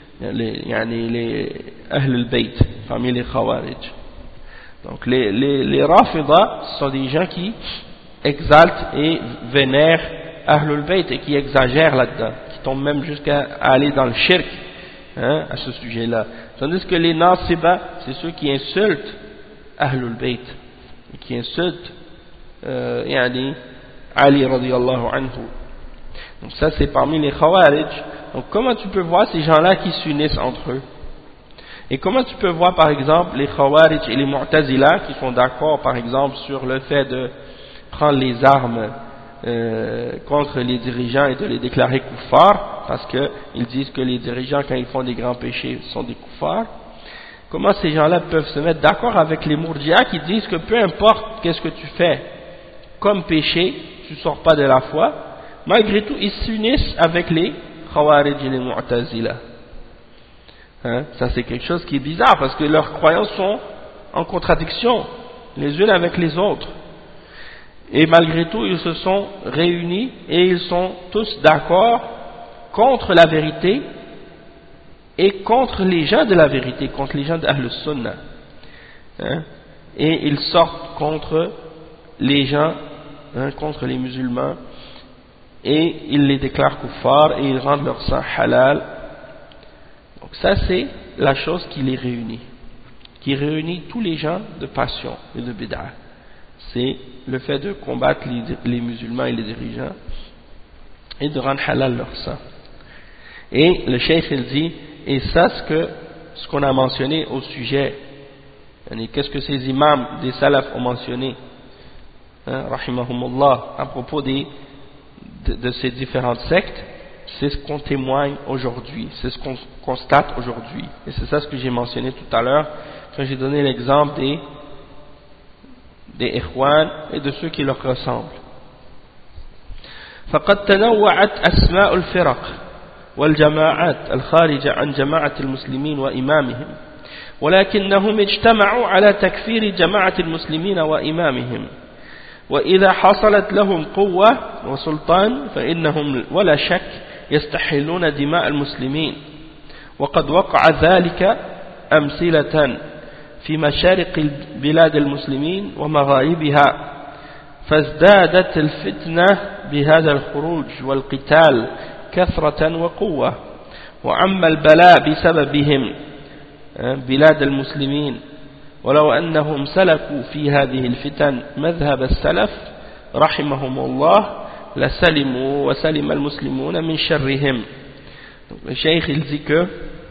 Ahl al-Bayt, parmi les Khawarij. Donc les Rafida sont des gens qui exaltent et vénèrent Ahl al-Bayt et qui exagèrent là-dedans, qui tombent même jusqu'à aller dans le shirk, hein, à ce sujet-là. Tandis que les Nasiba, c'est ceux qui insultent Ahlul Bayt et qui insultent Ali radiyallahu anhu. Donc ça c'est parmi les Khawarij. Donc comment tu peux voir ces gens-là qui s'unissent entre eux? Et comment tu peux voir par exemple les Khawarij et les Mu'tazila qui sont d'accord par exemple sur le fait de prendre les armes contre les dirigeants et de les déclarer kuffar, parce qu'ils disent que les dirigeants, quand ils font des grands péchés, sont des kuffars. Comment ces gens-là peuvent se mettre d'accord avec les Murji'a qui disent que peu importe qu'est-ce que tu fais comme péché, tu ne sors pas de la foi, malgré tout ils s'unissent avec les Khawarij et les Mu'tazila. Hein? Ça c'est quelque chose qui est bizarre parce que leurs croyances sont en contradiction les unes avec les autres. Et malgré tout ils se sont réunis et ils sont tous d'accord contre la vérité et contre les gens de la vérité, contre les gens d'Ahl Sunnah. Hein? Et ils sortent contre les gens, contre les musulmans, et ils les déclarent kuffar et ils rendent leur sang halal. Donc ça c'est la chose qui les réunit tous les gens de passion et de bid'ah. C'est le fait de combattre les musulmans et les dirigeants et de rendre halal leur sang. Et le cheikh il dit, et ça ce qu'on a mentionné au sujet, qu'est-ce que ces imams des salaf ont mentionné, rahimahumullah, à propos de ces différentes sectes, c'est ce qu'on témoigne aujourd'hui, c'est ce qu'on constate aujourd'hui. Et c'est ça ce que j'ai mentionné tout à l'heure, quand j'ai donné l'exemple des ikhwan et de ceux qui leur ressemblent. فقد تنوعت أسماء الفرق والجماعات الخارجة عن جماعة المسلمين وإمامهم، ولكنهم اجتمعوا على تكفير جماعة المسلمين وإمامهم، وإذا حصلت لهم قوة وسلطان فإنهم ولا شك يستحلون دماء المسلمين، وقد وقع ذلك أمثلة في مشارق بلاد المسلمين ومغاربها، فازدادت الفتنة بهذا الخروج والقتال كثرة وقوة، وعم البلاء بسببهم بلاد المسلمين، ولو أنهم سلكوا في هذه الفتن مذهب السلف رحمهم الله لسلموا وسلم المسلمون من شرهم. Donc, le cheikh il dit que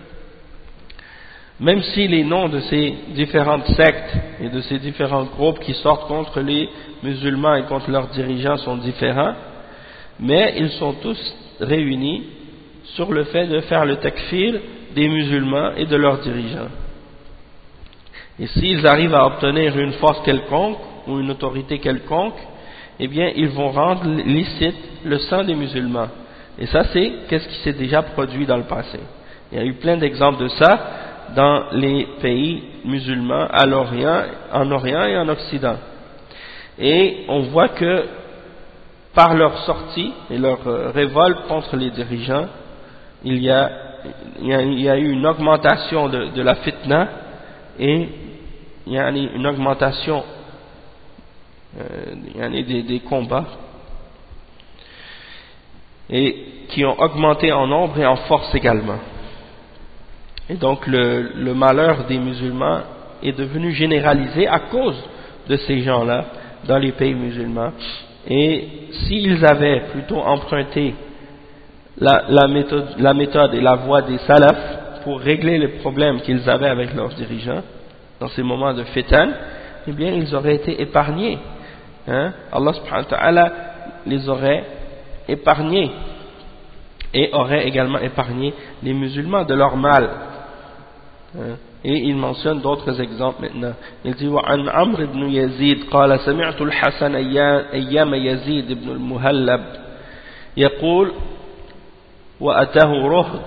même si les noms de ces différentes sectes et de ces différents groupes qui sortent contre les musulmans et contre leurs dirigeants sont différents, mais ils sont tous réunis sur le fait de faire le takfir des musulmans et de leurs dirigeants. Et s'ils arrivent à obtenir une force quelconque ou une autorité quelconque, eh bien ils vont rendre licite le sang des musulmans. Et ça c'est qu'est-ce qui s'est déjà produit dans le passé. Il y a eu plein d'exemples de ça dans les pays musulmans en Orient et en Occident. Et on voit que par leur sortie et leur révolte contre les dirigeants, il y a eu une augmentation de la fitna et il y a une augmentation des combats et qui ont augmenté en nombre et en force également. Et donc le malheur des musulmans est devenu généralisé à cause de ces gens-là dans les pays musulmans. Et s'ils avaient plutôt emprunté la méthode et la voie des salafs pour régler les problèmes qu'ils avaient avec leurs dirigeants dans ces moments de fitan, eh bien ils auraient été épargnés. Allah subhanahu wa ta'ala les aurait épargnés et aurait également épargné les musulmans de leur mal. Et il mentionne d'autres exemples maintenant. Il dit وعن عمرو بن يزيد قال سمعت الحسن أيام يزيد بن المهلب يقول وأتاه رهط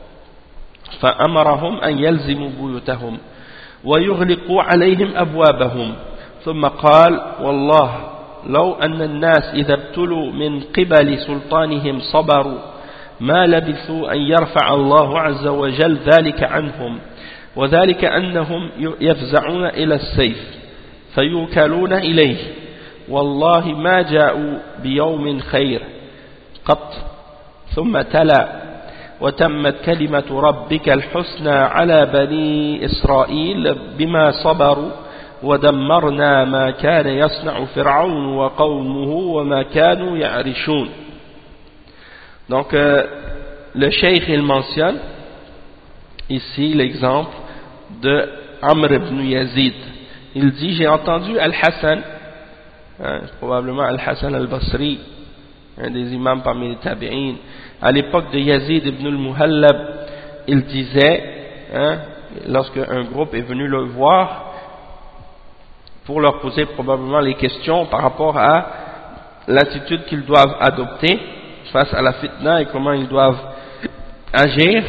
فأمرهم أن يلزموا بيوتهم ويغلقوا عليهم أبوابهم ثم قال والله لو أن الناس إذا ابتلوا من قبل سلطانهم صبروا ما لبثوا أن يرفع الله عز وجل ذلك عنهم وذلك أنهم يفزعون إلى السيف فيوكلون إليه والله ما جاءوا بيوم خير قط ثم تلا وتمت كلمة ربك الحسنى على بني إسرائيل بما صبروا ودمرنا ما كان يصنع فرعون وقومه وما كانوا يعرشون. Donc le cheikh il mentionne ici l'exemple de Amr ibn Yazid. Il dit j'ai entendu Al-Hassan, probablement Al-Hassan al-Basri, un des imams parmi les tabi'in, à l'époque de Yazid ibn al-Muhallab, il disait, lorsque un groupe est venu le voir pour leur poser probablement les questions par rapport à l'attitude qu'ils doivent adopter face à la fitna et comment ils doivent agir,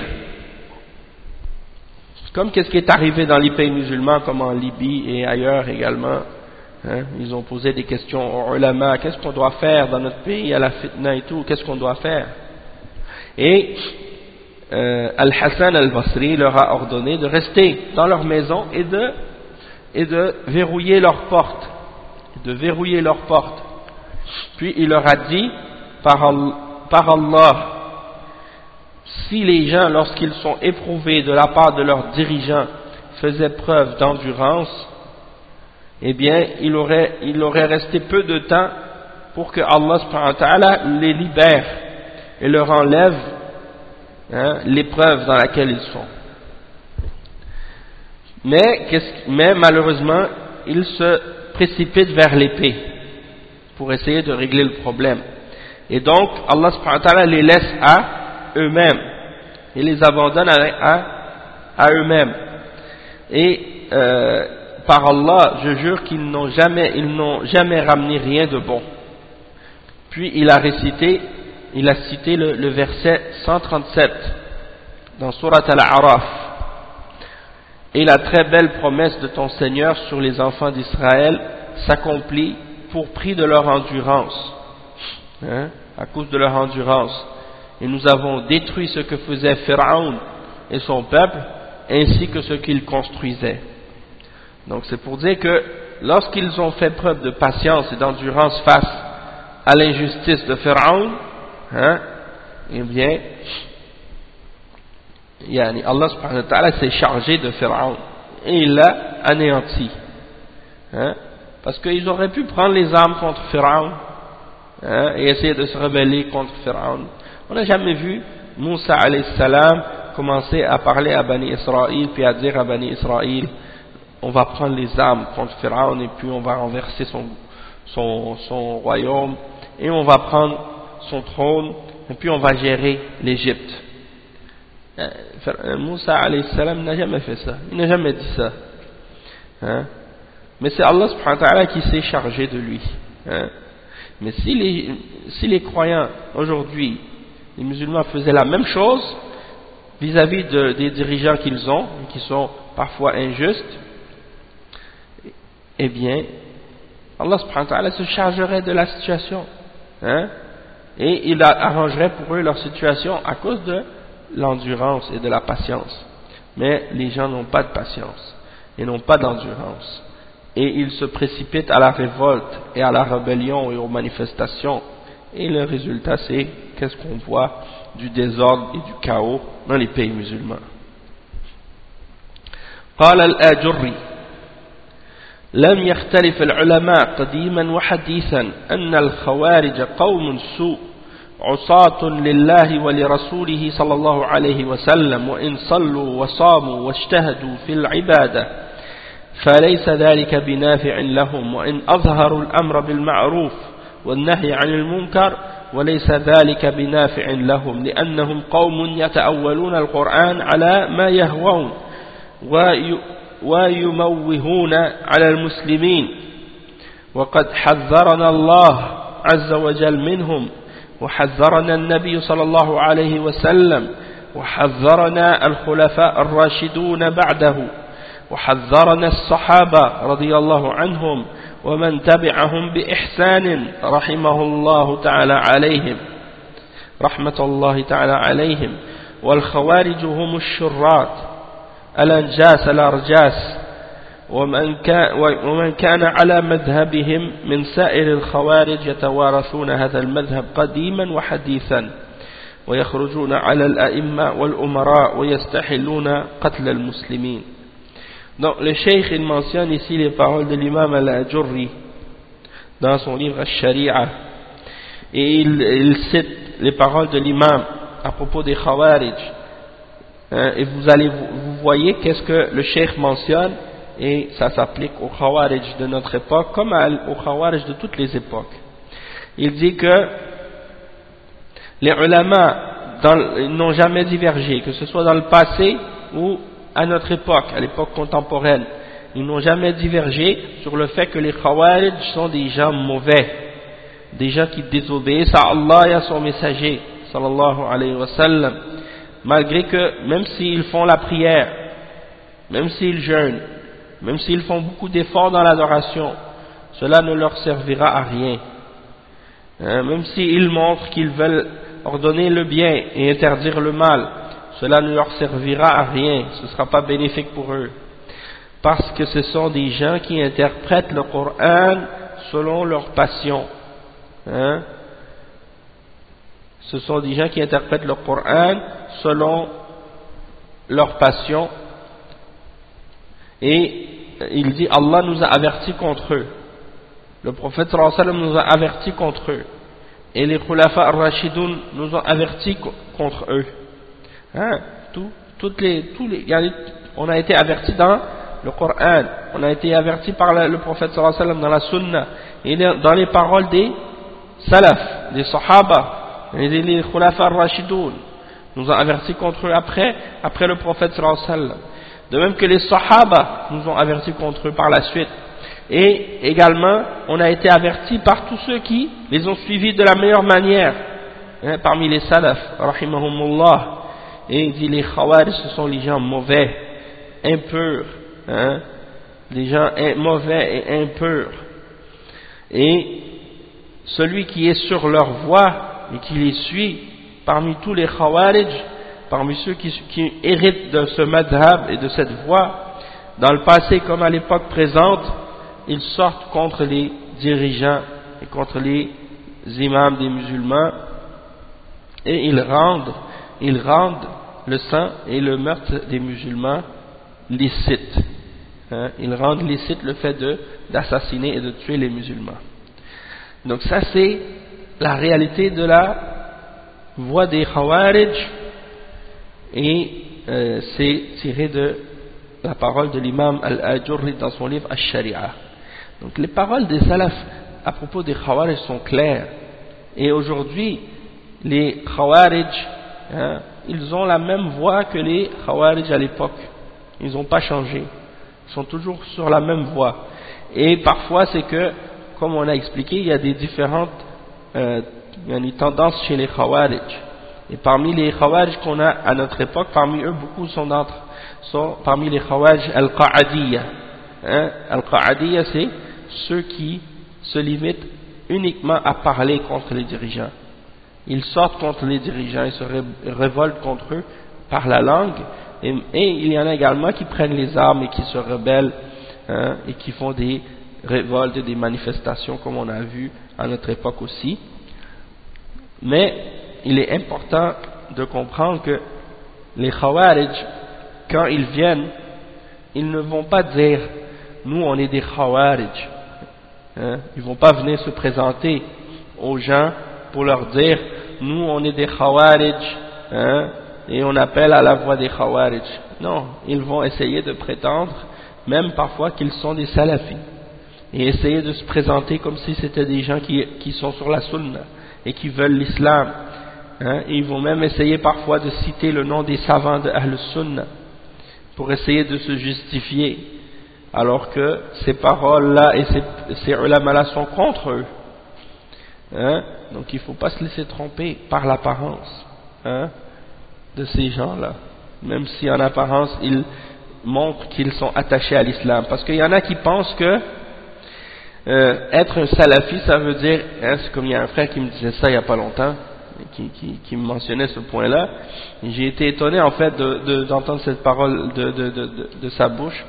comme qu'est-ce qui est arrivé dans les pays musulmans comme en Libye et ailleurs également. Ils ont posé des questions aux ulama, qu'est-ce qu'on doit faire dans notre pays à la fitna et tout, qu'est-ce qu'on doit faire. Et Al-Hassan al-Basri leur a ordonné de rester dans leur maison et de verrouiller leurs portes, puis il leur a dit, par Allah, si les gens, lorsqu'ils sont éprouvés de la part de leurs dirigeants, faisaient preuve d'endurance, eh bien, il aurait resté peu de temps pour que Allah subhanahu wa ta'ala les libère et leur enlève l'épreuve dans laquelle ils sont. Mais malheureusement, ils se précipitent vers l'épée pour essayer de régler le problème. Et donc, Allah subhanahu wa ta'ala les laisse à eux-mêmes. Il les abandonne à eux-mêmes. Et par Allah, je jure qu'ils n'ont jamais ramené rien de bon. Puis il a cité le verset 137 dans Surat Al-A'raf. Et la très belle promesse de ton Seigneur sur les enfants d'Israël s'accomplit pour prix de leur endurance. À cause de leur endurance. Et nous avons détruit ce que faisait Pharaon et son peuple, ainsi que ce qu'ils construisaient. Donc c'est pour dire que lorsqu'ils ont fait preuve de patience et d'endurance face à l'injustice de Pharaon, eh bien, Allah subhanahu wa ta'ala s'est chargé de Pharaon et il l'a anéanti. Parce qu'ils auraient pu prendre les armes contre Pharaon et essayer de se rebeller contre Pharaon. On n'a jamais vu Moussa alayhi salam commencer à parler à Bani Israël puis à dire à Bani Israël, on va prendre les armes contre Pharaon et puis on va renverser son royaume et on va prendre son trône et puis on va gérer l'Égypte. Moussa alayhi salam n'a jamais fait ça, il n'a jamais dit ça. Mais c'est Allah subhanahu wa ta'ala qui s'est chargé de lui. Mais si les croyants aujourd'hui, les musulmans faisaient la même chose vis-à-vis des dirigeants qu'ils ont, qui sont parfois injustes, eh bien, Allah subhanahu wa ta'ala se chargerait de la situation. Et il arrangerait pour eux leur situation à cause de l'endurance et de la patience. Mais les gens n'ont pas de patience et n'ont pas d'endurance. Et ils se précipitent à la révolte et à la rébellion et aux manifestations. Et le résultat, c'est qu'est-ce qu'on voit du désordre et du chaos dans les pays musulmans. قال الآجري لم يختلف العلماء قديما وحديثا أن الخوارج قوم سوء عصاة لله ولرسوله صلى الله عليه وسلم وإن صلوا وصاموا واجتهدوا في العبادة فليس ذلك بنافع لهم وإن أظهروا الأمر بالمعروف والنهي عن المنكر وليس ذلك بنافع لهم لأنهم قوم يتأولون القرآن على ما يهوون ويموهون على المسلمين وقد حذرنا الله عز وجل منهم وحذرنا النبي صلى الله عليه وسلم وحذرنا الخلفاء الراشدون بعده وحذرنا الصحابة رضي الله عنهم ومن تبعهم بإحسان رحمه الله تعالى عليهم رحمة الله تعالى عليهم والخوارج هم الشرات الأنجاس الأرجاس ومن كان على مذهبهم من سائر الخوارج يتوارثون هذا المذهب قديما وحديثا ويخرجون على الأئمة والأمراء ويستحلون قتل المسلمين. Donc le cheikh il mentionne ici les paroles de l'imam al-Ajurri dans son livre Al-Sharia et il cite les paroles de l'imam à propos des Khawarij. Et vous voyez qu'est-ce que le cheikh mentionne et ça s'applique aux Khawarij de notre époque comme aux Khawarij de toutes les époques. Il dit que Les ulama n'ont jamais divergé, que ce soit dans le passé ou à notre époque, à l'époque contemporaine. Ils n'ont jamais divergé sur le fait que les Khawarij sont des gens mauvais, des gens qui désobéissent à Allah et à son messager, sallallahu alayhi wa sallam, malgré que, même s'ils font la prière, même s'ils jeûnent, même s'ils font beaucoup d'efforts dans l'adoration, cela ne leur servira à rien. Même s'ils montrent qu'ils veulent ordonner le bien et interdire le mal, cela ne leur servira à rien, ce ne sera pas bénéfique pour eux. Parce que ce sont des gens qui interprètent le Coran selon leur passion. Ce sont des gens qui interprètent le Coran selon leur passion. Et il dit, Allah nous a avertis contre eux. Le prophète sallallahu alayhi wa sallam nous a avertis contre eux. Et les Khulafa ar-Rashidoun nous ont avertis contre eux. On a été avertis dans le Coran, on a été avertis par le prophète sallallahu alayhi wa sallam dans la Sunna, et dans les paroles des Salaf, des Sahaba, et les Khulafa ar-Rashidoun nous ont avertis contre eux après le prophète sallallahu alayhi wa sallam. De même que les Sahaba nous ont avertis contre eux par la suite. Et également, on a été avertis par tous ceux qui les ont suivis de la meilleure manière, parmi les Salaf, rahimahumullah. Et il dit, les Khawarij, ce sont les gens mauvais, impurs, les gens mauvais et impurs. Et celui qui est sur leur voie et qui les suit, parmi tous les Khawarij, parmi ceux qui héritent de ce madhab et de cette voie, dans le passé comme à l'époque présente, ils sortent contre les dirigeants et contre les imams des musulmans, et ils rendent le sang et le meurtre des musulmans licite. Ils rendent licite le fait d'assassiner et de tuer les musulmans. Donc ça c'est la réalité de la voie des Khawarij, et c'est tiré de la parole de l'imam Al-Ajurri dans son livre Al-Shari'a. Donc les paroles des Salaf à propos des Khawarij sont claires, et aujourd'hui les Khawarij, ils ont la même voie que les Khawarij à l'époque, ils n'ont pas changé, ils sont toujours sur la même voie. Et parfois c'est que, comme on a expliqué, il y a des différentes tendances chez les Khawarij, et parmi les Khawarij qu'on a à notre époque, parmi eux beaucoup sont parmi les Khawarij Al-Qa'adiyya. Al-Qa'adiyya, c'est ceux qui se limitent uniquement à parler contre les dirigeants. Ils sortent contre les dirigeants, ils se révoltent contre eux par la langue, et il y en a également qui prennent les armes et qui se rebellent, et qui font des révoltes et des manifestations comme on a vu à notre époque aussi. Mais il est important de comprendre que les Khawarij, quand ils viennent, ils ne vont pas dire nous on est des Khawarij. Ils vont pas venir se présenter aux gens pour leur dire nous on est des Khawarij, et on appelle à la voix des Khawarij. Non, ils vont essayer de prétendre, même parfois, qu'ils sont des Salafis, et essayer de se présenter comme si c'était des gens qui sont sur la Sunna et qui veulent l'islam. Et ils vont même essayer parfois de citer le nom des savants de Ahl Sunnah pour essayer de se justifier, alors que ces paroles-là et ces ulama-là sont contre eux. Donc il ne faut pas se laisser tromper par l'apparence de ces gens-là, même si en apparence ils montrent qu'ils sont attachés à l'islam. Parce qu'il y en a qui pensent que être un salafi, ça veut dire, c'est comme il y a un frère qui me disait ça il n'y a pas longtemps, qui me mentionnait ce point-là. J'ai été étonné en fait d'entendre cette parole de sa bouche.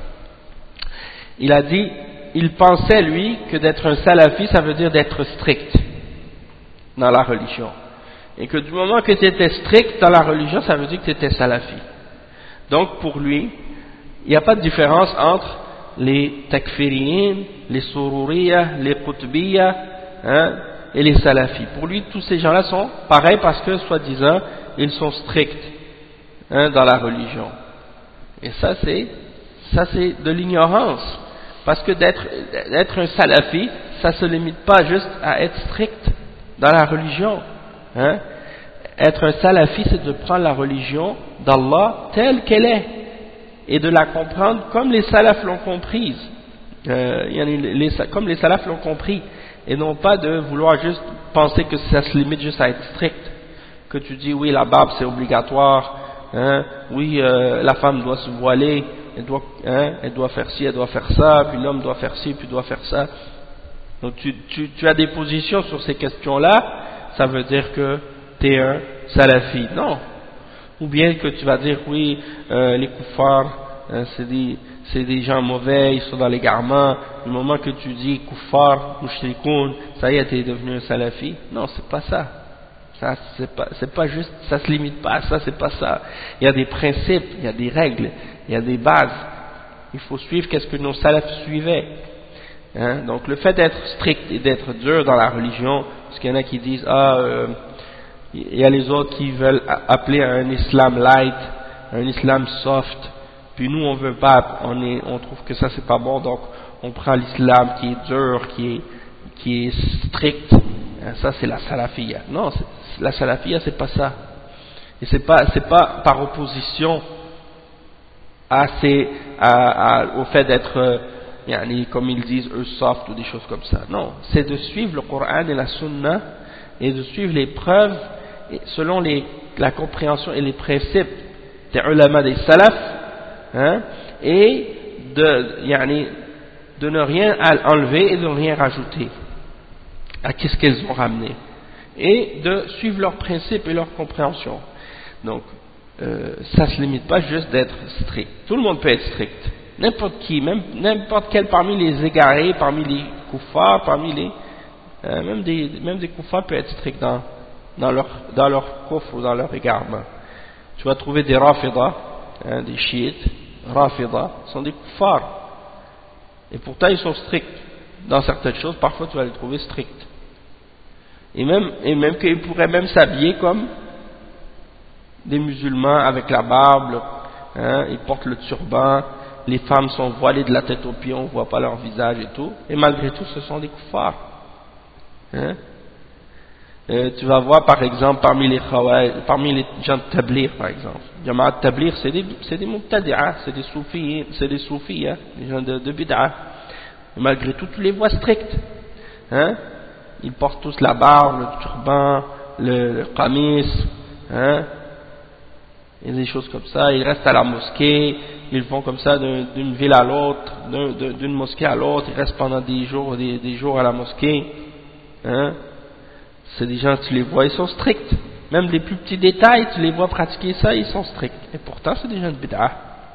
Il a dit, il pensait lui que d'être un salafi, ça veut dire d'être strict dans la religion, et que du moment que tu étais strict dans la religion, ça veut dire que tu étais salafi. Donc pour lui, il n'y a pas de différence entre les takfiriyin, les sururiya, les qutbiya, et les salafis. Pour lui, tous ces gens-là sont pareils parce que, soi-disant, ils sont stricts dans la religion. Et ça c'est de l'ignorance. Parce que d'être un salafi, ça se limite pas juste à être strict dans la religion. être un salafi, c'est de prendre la religion d'Allah telle qu'elle est et de la comprendre comme les salafs l'ont comprise, comme les salafs l'ont compris, et non pas de vouloir juste penser que ça se limite juste à être strict, que tu dis oui la barbe c'est obligatoire, hein, oui la femme doit se voiler, elle doit faire ci, elle doit faire ça, puis l'homme doit faire ci, puis doit faire ça. Donc tu as des positions sur ces questions-là, ça veut dire que tu es un salafi. Non. Ou bien que tu vas dire oui, les kuffars, c'est des gens mauvais, ils sont dans l'égarement. Du moment que tu dis kuffar, mushrikoun, ça y est, tu es devenu un salafi. Non, c'est pas ça. Ça c'est pas juste, ça se limite pas à ça, c'est pas ça. Il y a des principes, il y a des règles, il y a des bases. Il faut suivre qu'est-ce que nos salafs suivaient. Hein? Donc le fait d'être strict et d'être dur dans la religion, parce qu'il y en a qui disent il y a les autres qui veulent appeler un islam light, un islam soft, puis nous on veut pas, on trouve que ça c'est pas bon, donc on prend l'islam qui est dur, qui est strict. Hein? Ça c'est la salafiyya. Non, la salafiyya c'est pas ça, et c'est pas par opposition au fait d'être comme ils disent eux soft ou des choses comme ça. Non, c'est de suivre le Coran et la Sunna et de suivre les preuves selon la compréhension et les principes des ulama des salafs, hein, et de ne rien enlever et de ne rien rajouter à ce qu'ils ont ramené, et de suivre leurs principes et leur compréhension. Donc ça ne se limite pas juste d'être strict. Tout le monde peut être strict. N'importe qui, même n'importe quel parmi les égarés, parmi les kuffars, même des kuffars peuvent être stricts dans leur kufr ou dans leur égarement. Tu vas trouver des rafidah, des chiites, rafidah, sont des kuffars. Et pourtant ils sont stricts. Dans certaines choses, parfois tu vas les trouver stricts. Et même qu'ils pourraient même s'habiller comme des musulmans avec la barbe, ils portent le turban, les femmes sont voilées de la tête aux pieds, on ne voit pas leur visage et tout, et malgré tout ce sont des kuffars. Tu vas voir par exemple parmi les gens de Tabligh par exemple, Jamaat Tabligh c'est des mubtadi'ah, c'est des soufis, des gens de bid'ah, et malgré tout tu les vois stricts, ils portent tous la barbe, le turban, le qamis, et des choses comme ça, ils restent à la mosquée, ils vont comme ça d'une ville à l'autre, d'une mosquée à l'autre, ils restent pendant des jours à la mosquée, c'est des gens, tu les vois, ils sont stricts, même les plus petits détails, tu les vois pratiquer ça, ils sont stricts, et pourtant c'est des gens de bid'ah,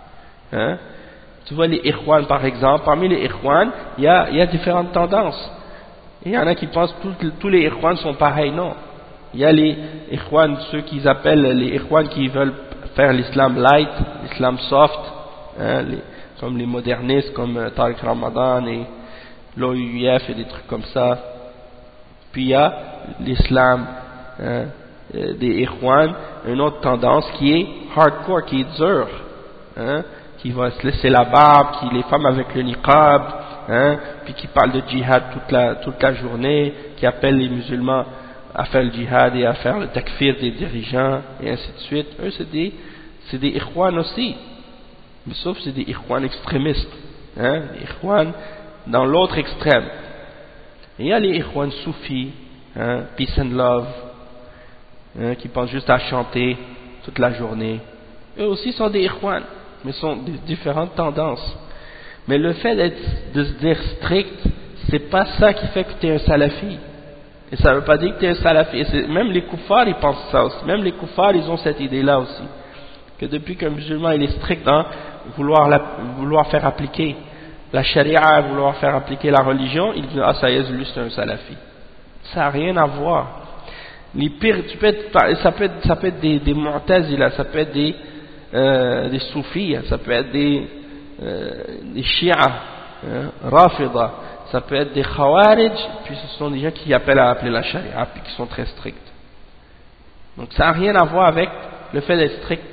tu vois les ikhwan par exemple, parmi les ikhwan, il y a différentes tendances, il y en a qui pensent que tous les ikhwan sont pareils, non, il y a les ikhwan, ceux qu'ils appellent les ikhwan qui veulent faire l'islam light, l'islam soft, comme les modernistes comme Tariq Ramadan et l'OUF et des trucs comme ça. Puis il y a l'islam des ikhwan, une autre tendance qui est hardcore, qui est dur, qui va se laisser la barbe, les femmes avec le niqab, puis qui parle de djihad toute la journée, qui appelle les musulmans à faire le djihad et à faire le takfir des dirigeants et ainsi de suite. Eux c'est des ikhwan aussi, mais sauf c'est des ikhwan extrémistes, des ikhwan dans l'autre extrême. Et il y a les ikhwan soufis, peace and love, qui pensent juste à chanter toute la journée. Eux aussi sont des ikhwan, mais sont de différentes tendances. Mais le fait de se dire strict, c'est pas ça qui fait que tu es un salafi. Et ça ne veut pas dire que tu es un salafi. Et même les kuffars, ils pensent ça aussi. Même les kuffars, ils ont cette idée-là aussi. Que depuis qu'un musulman il est strict dans vouloir faire appliquer la charia, vouloir faire appliquer la religion, il dit ça y est, lui c'est un salafi. Ça n'a rien à voir. Les pires, ça peut être des mu'tazila, ça peut être des soufis, ça peut être des chiites, rafida, ça peut être des khawarij, puis ce sont des gens qui appellent à appeler la charia, puis qui sont très stricts. Donc ça n'a rien à voir avec le fait d'être strict.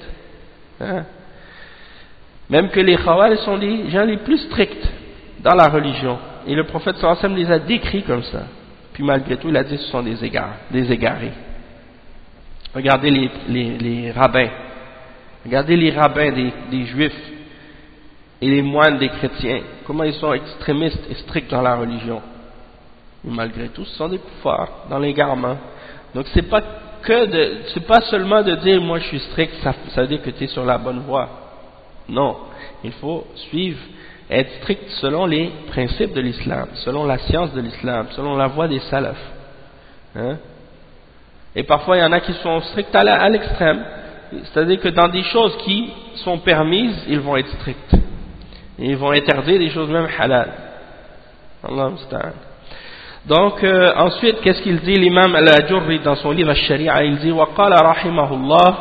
Même que les khawarij sont les gens les plus stricts dans la religion. Et le prophète sallallahu alayhi wa sallam les a décrits comme ça. Puis malgré tout, il a dit que ce sont des égarés. Regardez les rabbins. Regardez les rabbins des juifs et les moines des chrétiens. Comment ils sont extrémistes et stricts dans la religion. Mais malgré tout, ce sont des kuffars dans l'égarement. Donc c'est pas seulement de dire moi je suis strict, ça veut dire que tu es sur la bonne voie. Non, il faut suivre, être strict selon les principes de l'islam, selon la science de l'islam, selon la voie des salafs. Hein? Et parfois il y en a qui sont stricts à l'extrême, c'est-à-dire que dans des choses qui sont permises, ils vont être stricts. Et ils vont interdire des choses même halal. Allah musta'an. Donc ensuite, qu'est-ce qu'il dit l'imam al-Ajurri dans son livre al-Sharia? Il dit وقال رحمه الله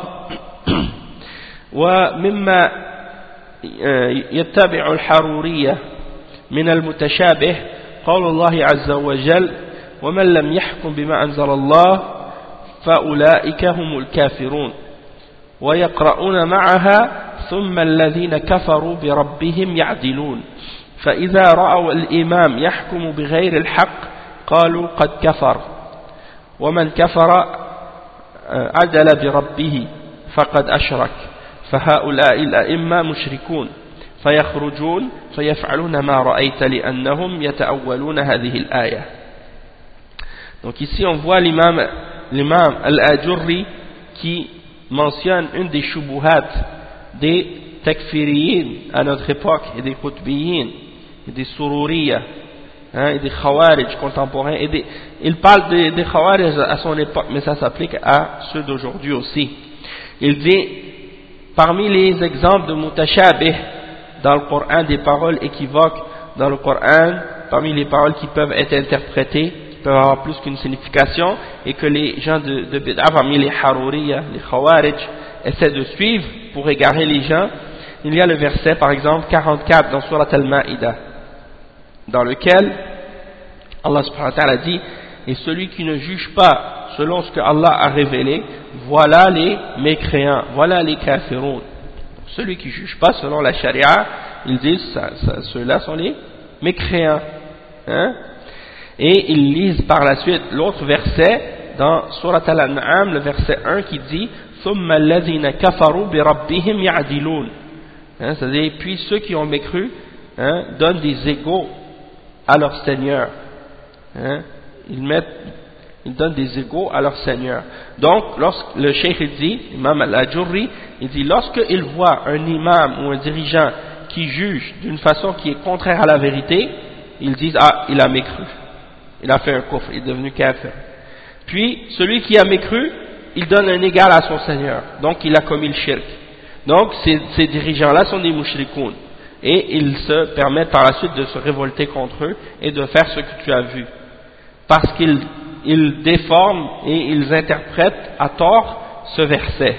ومما يتبع الحرورية من المتشابه قول الله عز وجل ومن لم يحكم بما أنزل الله فأولئك هم الكافرون ويقرؤون معها ثم الذين كفروا بربهم يعدلون فإذا رأوا الإمام يحكم بغير الحق قالوا قد كفر ومن كفر عدل بربه فقد أشرك فهؤلاء الأئمة مشركون فيخرجون فيفعلون ما رأيت لأنهم يتأولون هذه الآية. Donc ici on voit l'imam al-Ajurri qui mentionne une des shubuhat des takfiriyin à notre époque et des qutbiyin et des sururiya et des khawarij contemporains il parle des khawarij à son époque mais ça s'applique à ceux d'aujourd'hui aussi. Il dit parmi les exemples de mutashabih dans le Coran, des paroles équivoques dans le Coran, parmi les paroles qui peuvent être interprétées, qui peuvent avoir plus qu'une signification et que les gens de bid'a, parmi les haruriya, les khawarij essaient de suivre pour égarer les gens, il y a le verset par exemple 44 dans Surat Al-Ma'idah dans lequel Allah subhanahu wa ta'ala dit et celui qui ne juge pas selon ce que Allah a révélé, voilà les mécréants, voilà les kafiroun. Celui qui ne juge pas selon la charia, ils disent ceux-là sont les mécréants. Hein? Et ils lisent par la suite l'autre verset dans Surat Al-An'am, le verset 1 qui dit ثُمَّ الَّذِينَ كَفَرُوا بِرَبِّهِمْ يَعْدِلُونَ. C'est-à-dire, puis ceux qui ont mécru donnent des égaux à leur Seigneur. Ils donnent des égaux à leur Seigneur. Donc, lorsque le cheikh dit, Imam al-Ajurri, il dit, lorsqu'il voit un imam ou un dirigeant qui juge d'une façon qui est contraire à la vérité, ils disent, ah, il a mécru. Il a fait un kufr, il est devenu kafir. Puis, celui qui a mécru, il donne un égal à son Seigneur. Donc, il a commis le shirk. Donc, ces dirigeants-là sont des mushrikoun. Et ils se permettent par la suite de se révolter contre eux et de faire ce que tu as vu. Parce qu'ils déforment et ils interprètent à tort ce verset.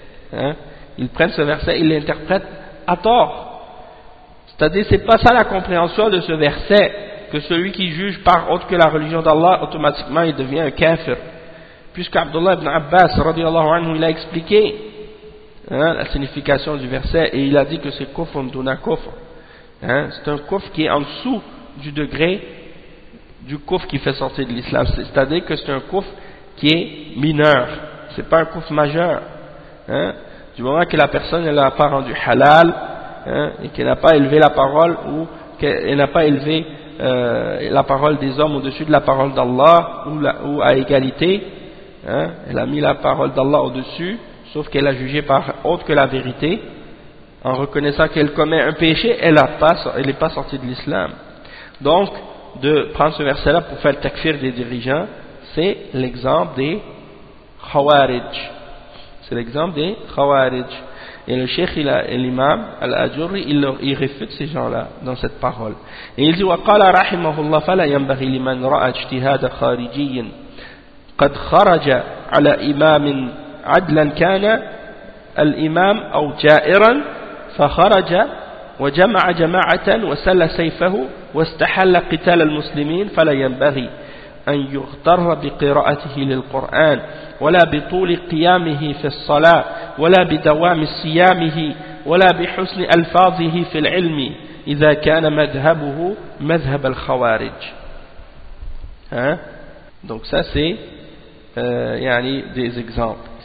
Ils prennent ce verset, ils l'interprètent à tort. C'est-à-dire, c'est pas ça la compréhension de ce verset, que celui qui juge par autre que la religion d'Allah, automatiquement il devient un kafir. Puisqu'Abdullah ibn Abbas, radiyallahu anhu, il a expliqué la signification du verset et il a dit que c'est kufr duna kufr. C'est un kufr qui est en dessous du degré du kufr qui fait sortir de l'islam, c'est-à-dire que c'est un kufr qui est mineur, c'est pas un kufr majeur. Du moment que la personne elle n'a pas rendu halal et qu'elle n'a pas élevé la parole ou qu'elle n'a pas élevé la parole des hommes au-dessus de la parole d'Allah ou à égalité, elle a mis la parole d'Allah au-dessus, sauf qu'elle a jugé par autre que la vérité, en reconnaissant qu'elle commet un péché, elle n'est pas sortie de l'islam. Donc, de prendre ce verset-là pour faire le takfir des dirigeants, c'est l'exemple des khawarij. C'est l'exemple des khawarij. Et le cheikh, l'imam al-Ajurri, il réfute ces gens-là dans cette parole. Et il dit وقال رحمه الله فلا ينبغي لمن رأى اجتهاد خارجي قد خرج على إمام عدلا كان الإمام أو جائرا فخرج وجمع جماعة وسل سيفه واستحل قتال المسلمين فلا ينبغي أن يغتر بقراءته للقرآن ولا بطول قيامه في الصلاة ولا بدوام صيامه ولا بحسن ألفاظه في العلم إذا كان مذهبه مذهب الخوارج. Donc ça c'est des exemples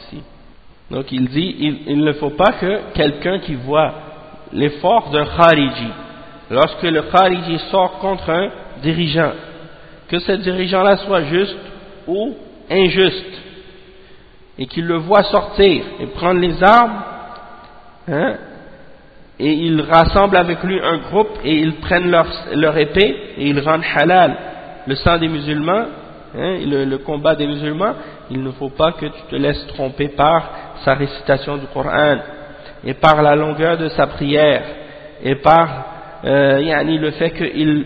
ici. Donc il dit, il ne faut pas que quelqu'un qui voit l'effort d'un khariji, lorsque le khariji sort contre un dirigeant, que ce dirigeant-là soit juste ou injuste, et qu'il le voit sortir et prendre les armes, hein, et ils rassemblent avec lui un groupe et ils prennent leur épée et ils rendent halal le sang des musulmans, hein, le combat des musulmans. Il ne faut pas que tu te laisses tromper par sa récitation du Coran et par la longueur de sa prière et par le fait qu'il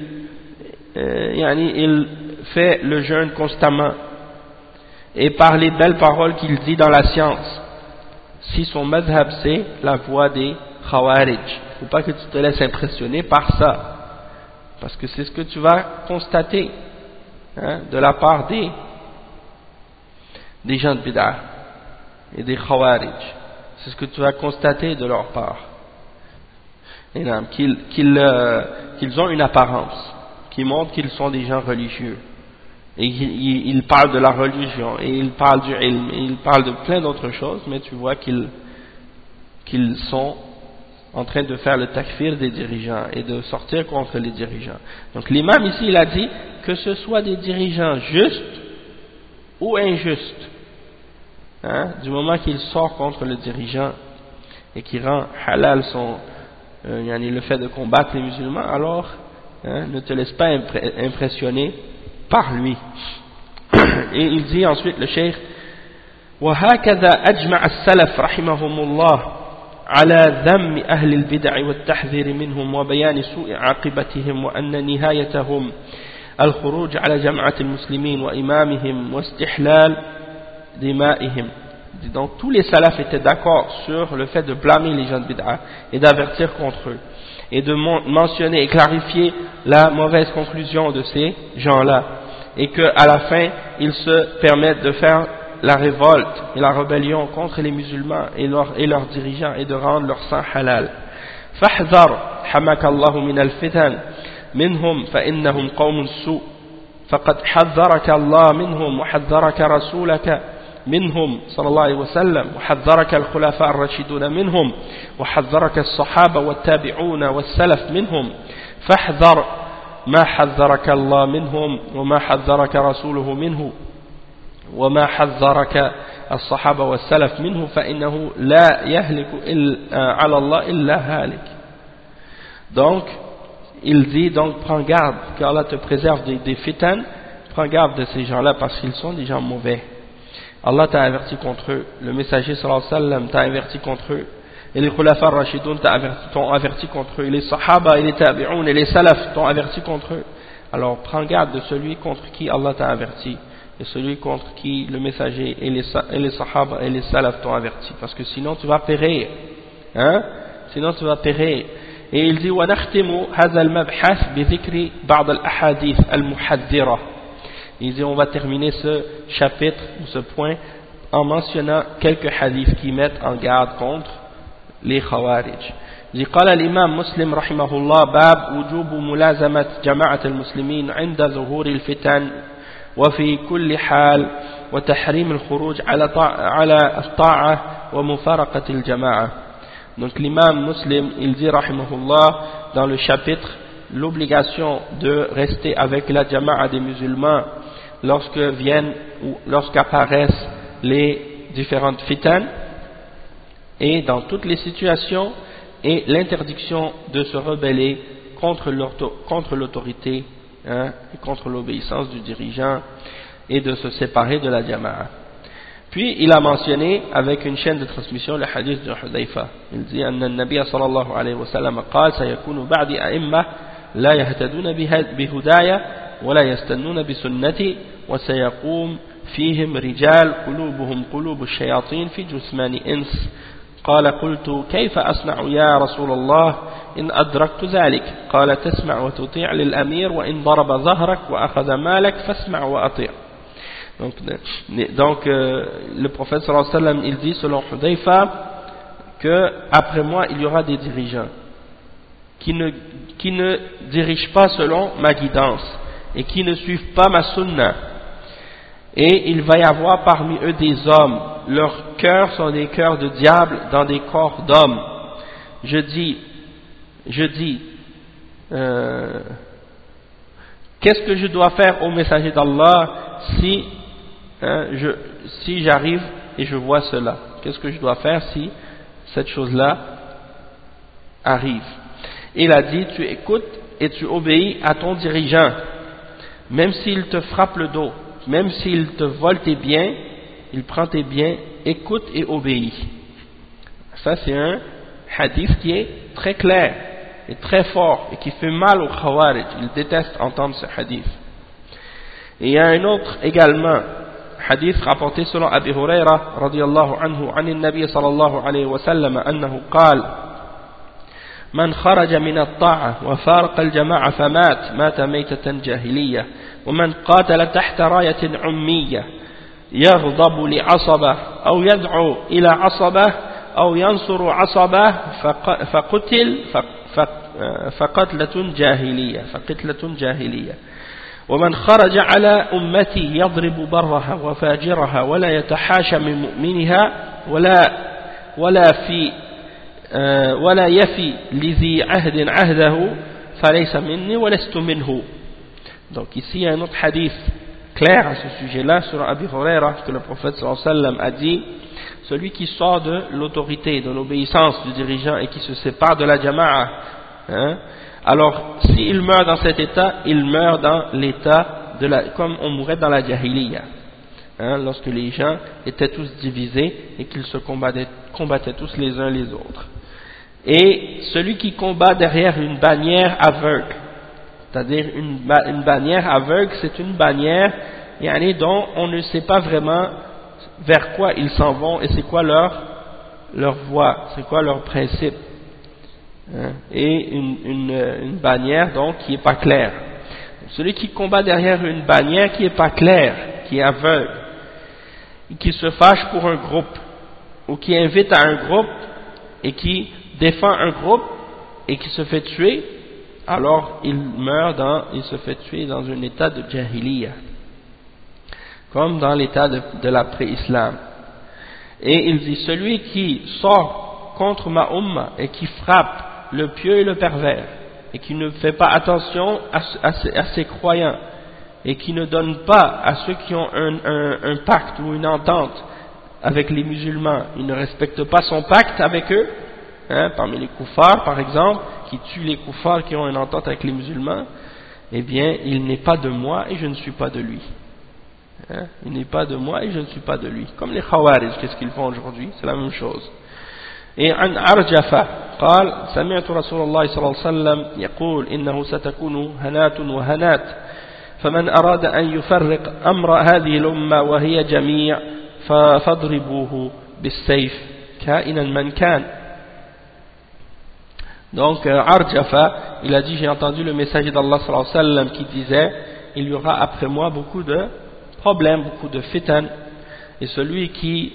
il fait le jeûne constamment et par les belles paroles qu'il dit dans la science. Si son madhab c'est la voie des Khawarij, il ne faut pas que tu te laisses impressionner par ça, parce que c'est ce que tu vas constater, hein, de la part des gens de Bid'ah et des Khawarij. C'est ce que tu vas constater de leur part, qu'ils ont une apparence qui montre qu'ils sont des gens religieux, et ils parlent de la religion et ils parlent du ilm et ils parlent de plein d'autres choses, mais tu vois qu'ils sont en train de faire le takfir des dirigeants et de sortir contre les dirigeants. Donc l'imam ici il a dit que ce soit des dirigeants justes ou injustes, hein, du moment qu'il sort contre le dirigeant et qu'il rend halal le fait de combattre les musulmans, alors, hein, ne te laisse pas impressionner par lui. Et il dit ensuite le cheikh, وهكذا أجمع السلف رحمهم الله على ذم أهل البدع والتحذير منهم وبيان سوء عاقبتهم وأن نهايتهم الخروج على جماعة المسلمين وإمامهم واستحلال دمائهم. Donc tous les salafs étaient d'accord sur le fait de blâmer les gens de bid'a et d'avertir contre eux et de mentionner et clarifier la mauvaise conclusion de ces gens-là, et qu'à la fin ils se permettent de faire la révolte et la rébellion contre les musulmans et leurs dirigeants et de rendre leur sang halal. فاحذر حماك الله من الفتن منهم فإنهم قوم سوء فقد حذرك الله منهم وحذرك رسولك منهم صلى الله عليه وسلم وحذرك الخلفاء الراشدون منهم وحذرك الصحابة والتابعون والسلف منهم فاحذر ما حذرك الله منهم وما حذرك رسوله منه وما حذرك الصحابة والسلف منه فإنه لا يهلك على الله إلا هالك. Donc il dit, donc prends garde qu'Allah te préserve des fitan, prends garde de ces gens-là parce qu'ils sont des gens mauvais. Allah t'a averti contre eux, le messager sallallahu alayhi wa sallam t'a averti contre eux, et les khulafa rashidoun t'ont averti contre eux, et les sahaba et les tabi'oun et les salaf t'ont averti contre eux. Alors prends garde de celui contre qui Allah t'a averti et celui contre qui le messager et les sahaba et les salaf t'ont averti, parce que sinon tu vas périr, hein, sinon tu vas périr. Et il dit وَنَخْتِمُ هَذَا الْمَبْحَث بِذِكْرِ بَعْضَ الْأَحَادِيثِ الْمُحَذِّرَةِ. Il dit on va terminer ce chapitre ou ce point en mentionnant quelques hadiths qui mettent en garde contre les khawarij. Il dit قال الإمام مسلم رحمه الله باب وجوب ملازمة جماعة المسلمين عند ظهور الفتن وفي كل حال وتحريم الخروج على الطاعة ومفارقة الجماعة. Donc l'imam Muslim il dit rahimahullah dans le chapitre l'obligation de rester avec la jama'a des musulmans lorsque viennent ou lorsqu'apparaissent les différentes fitan, et dans toutes les situations, et l'interdiction de se rebeller contre l'autorité, hein, et contre l'obéissance du dirigeant, et de se séparer de la jama'a. Puis il a mentionné avec une chaîne de transmission le hadith de Hudayfa. Il dit أن النبي صلى الله عليه وسلم قال سيكون بعد أئمة لا يهتدون بهدايا ولا يستنون بسنتي وسيقوم فيهم رجال قلوبهم قلوب الشياطين في جثمان إنس. قال قلت كيف أصنع يا رسول الله إن أدركت ذلك؟ قال تسمع وتطيع للأمير وإن ضرب ظهرك وأخذ مالك فاسمع وأطيع. Donc le prophète sallallahu alayhi wa sallam il dit selon Hudayfa que après moi il y aura des dirigeants qui ne dirigent pas selon ma guidance et qui ne suivent pas ma sunna, et il va y avoir parmi eux des hommes, leurs cœurs sont des cœurs de diable dans des corps d'hommes. Je dis, qu'est-ce que je dois faire au messager d'Allah si j'arrive et je vois cela? Qu'est-ce que je dois faire si cette chose-là arrive? Il a dit, tu écoutes et tu obéis à ton dirigeant, même s'il te frappe le dos, même s'il te vole tes biens, il prend tes biens, écoute et obéis. Ça c'est un hadith qui est très clair et très fort et qui fait mal aux Khawarij. Ils détestent entendre ce hadith. Et il y a un autre également, hadith rapporté selon Abi Huraira radiyallahu anhu عن النبي صلى الله عليه وسلم أنه قال من خرج من الطاعة وفارق الجماعة مات ميتة جاهلية ومن قاتل تحت راية عمية يغضب لعصبة أو يدعو إلى عصبة أو ينصر عصبة فقتلة جاهلية ومن خرج على أمتي يضرب برها وفاجرها ولا يتحاشى من مؤمنها ولا يفي لذي عهد عهده فليس مني ولست منه. Donc ici il y a un autre hadith clair à ce sujet-là sur Abi Huraira que le prophète sallallahu alayhi wa sallam a dit: celui qui sort de l'autorité, de l'obéissance du dirigeant et qui se sépare de la jama'a, alors s'il meurt dans cet état, il meurt dans l'état comme on mourrait dans la jahiliya, lorsque les gens étaient tous divisés et qu'ils se combattaient tous les uns les autres. Et celui qui combat derrière une bannière aveugle, c'est-à-dire une bannière aveugle, c'est une bannière dont on ne sait pas vraiment vers quoi ils s'en vont et c'est quoi leur voie, c'est quoi leur principe, et une bannière donc qui n'est pas claire. Celui qui combat derrière une bannière qui n'est pas claire, qui est aveugle, qui se fâche pour un groupe ou qui invite à un groupe et qui défend un groupe et qui se fait tuer, alors il se fait tuer dans un état de jahiliya, comme dans l'état de la pré-islam. Et il dit, celui qui sort contre ma umma et qui frappe le pieux et le pervers et qui ne fait pas attention à ses croyants et qui ne donne pas à ceux qui ont un pacte ou une entente avec les musulmans, il ne respecte pas son pacte avec eux, parmi les koufars par exemple, qui tuent les koufars qui ont une entente avec les musulmans, eh bien il n'est pas de moi et je ne suis pas de lui. Il n'est pas de moi et je ne suis pas de lui. Comme les Khawarij, qu'est-ce qu'ils font aujourd'hui? C'est la même chose. Et عن عرجفة قال سمعت رسول الله صلى الله عليه وسلم يقول إنه ستكون هنات وهنات فمن أراد أن يفرق أمر هذه الأمة وهي جميع فاضربوه بالسيف كائنا من كان. Donc Arjafa, il a dit, j'ai entendu le messager d'Allah sallallahu alayhi wa sallam qui disait, il y aura après moi beaucoup de problèmes, beaucoup de fitan, et celui qui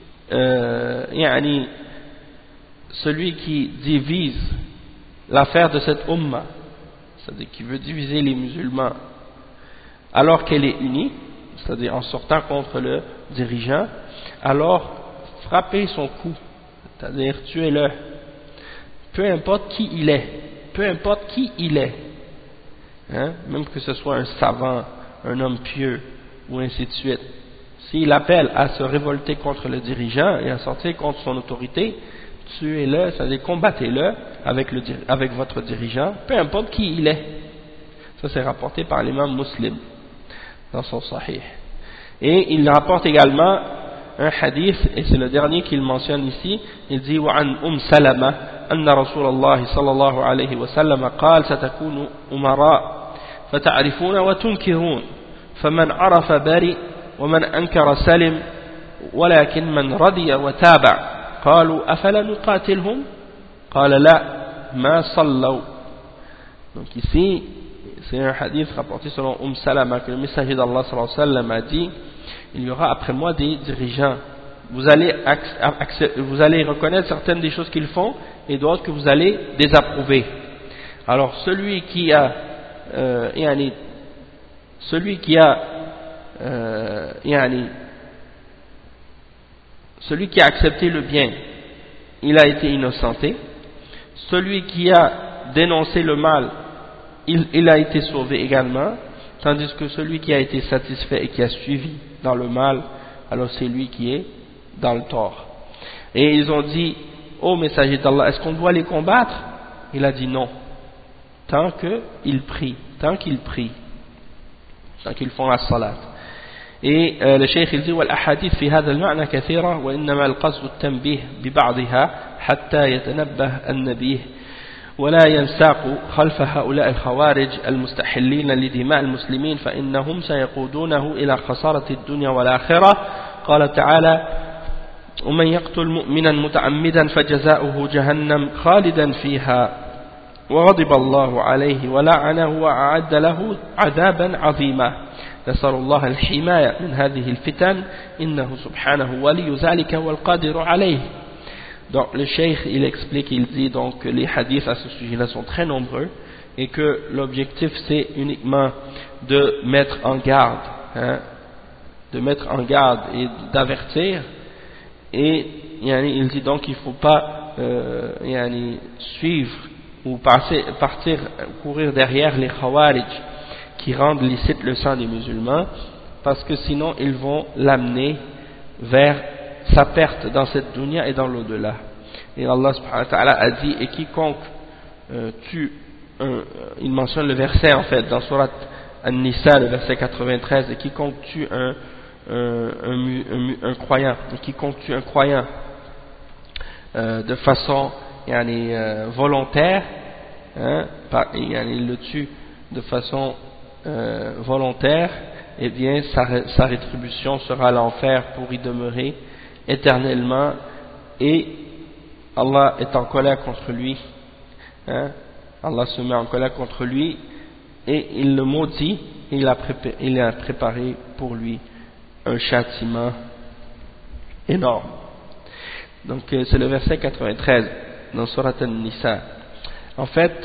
divise l'affaire de cette umma, c'est-à-dire qui veut diviser les musulmans alors qu'elle est unie, c'est-à-dire en sortant contre le dirigeant, alors frappez son cou, c'est-à-dire tuez-le, peu importe qui il est, même que ce soit un savant, un homme pieux ou ainsi de suite. S'il appelle à se révolter contre le dirigeant et à sortir contre son autorité, tuez-le, c'est-à-dire combattez-le avec votre dirigeant, peu importe qui il est. Ça c'est rapporté par l'imam Muslim dans son Sahih. Et il rapporte également un hadith, et c'est le dernier qu'il mentionne ici. Il dit وعن سلمة أن رسول الله صلى الله عليه وسلم قال ستكون أمراء فتعرفون وتنكرون فمن عرف برئ ومن أنكر سلم ولكن من رضي وتابع قالوا أفلا نقاتلهم قال لا ما صلوا. Donc ici c'est un hadith rapporté selon Salama que le messager d'Allah sallallahu alayhi wa sallam a dit, il y aura après moi des dirigeants, vous allez reconnaître certaines des choses qu'ils font et d'autres que vous allez désapprouver. Alors celui qui a celui qui a accepté le bien, il a été innocenté. Celui qui a dénoncé le mal, il a été sauvé également. Tandis que celui qui a été satisfait et qui a suivi dans le mal, alors c'est lui qui est dans le tort. Et ils ont dit, ô messager d'Allah, est-ce qu'on doit les combattre? Il a dit non, tant qu'ils prient, tant qu'ils font la salat. Et le cheikh il dit والأحاديث في هذا المعنى كثيرة وإنما القصد التنبيه ببعضها حتى يتنبه النبيه ولا ينساق خلف هؤلاء الخوارج المستحلين لدماء المسلمين فإنهم سيقودونه إلى خسارة الدنيا والآخرة. قال تعالى ومن يقتل مؤمنا متعمدا فجزاؤه جهنم خالدا فيها وغضب الله عليه ولعنه وأعد له عذابا عظيما نسأل الله الحماية من هذه الفتن إنه سبحانه ولي ذلك والقادر عليه. Donc le cheikh il explique, il dit donc que les hadiths à ce sujet-là sont très nombreux et que l'objectif c'est uniquement de mettre en garde, et d'avertir. Et il dit donc qu'il ne faut pas suivre ou partir courir derrière les khawarij qui rendent licite le sang des musulmans, parce que sinon ils vont l'amener vers sa perte dans cette dunya et dans l'au-delà. Et Allah subhanahu wa ta'ala a dit, et quiconque il mentionne le verset en fait dans Surat An-Nisa, le verset 93, et quiconque tue un croyant, et quiconque tue un croyant de façon volontaire, il le tue de façon volontaire, eh bien sa rétribution sera l'enfer pour y demeurer éternellement, et Allah est en colère contre lui, Allah se met en colère contre lui et il le maudit, et il a préparé pour lui un châtiment énorme. Donc c'est le verset 93 dans Surat An-Nisa. En fait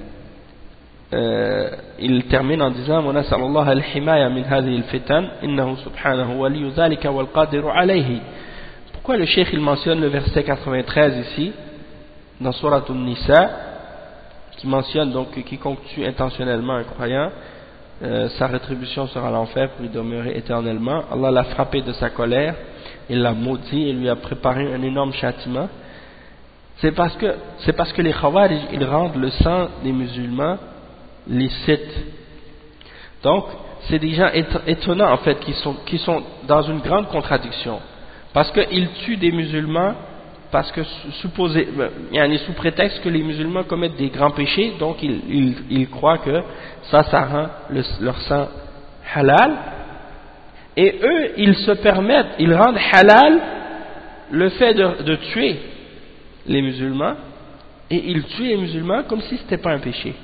il termine en disant وَنَسَأَلُ اللَّهَ الْحِمَايَةَ مِنْ هَذِهِ الْفِتَنِ إِنَّهُ سُبْحَانَهُ وَلِيُّ ذَلِكَ وَالْقَادِرُ عَلَيْهِ. Pourquoi le cheikh il mentionne le verset 93 ici dans Surat An-Nisa, qui mentionne donc que quiconque tue intentionnellement un croyant, sa rétribution sera l'enfer pour y demeurer éternellement. Allah l'a frappé de sa colère, il l'a maudit et lui a préparé un énorme châtiment. C'est parce que les Khawarij ils rendent le sang des musulmans licite. Donc c'est des gens étonnants en fait qui sont dans une grande contradiction, parce qu'ils tuent des musulmans parce que sous prétexte que les musulmans commettent des grands péchés, donc ils croient que ça rend leur sang halal, et eux ils rendent halal le fait de tuer les musulmans, et ils tuent les musulmans comme si c'était pas un péché.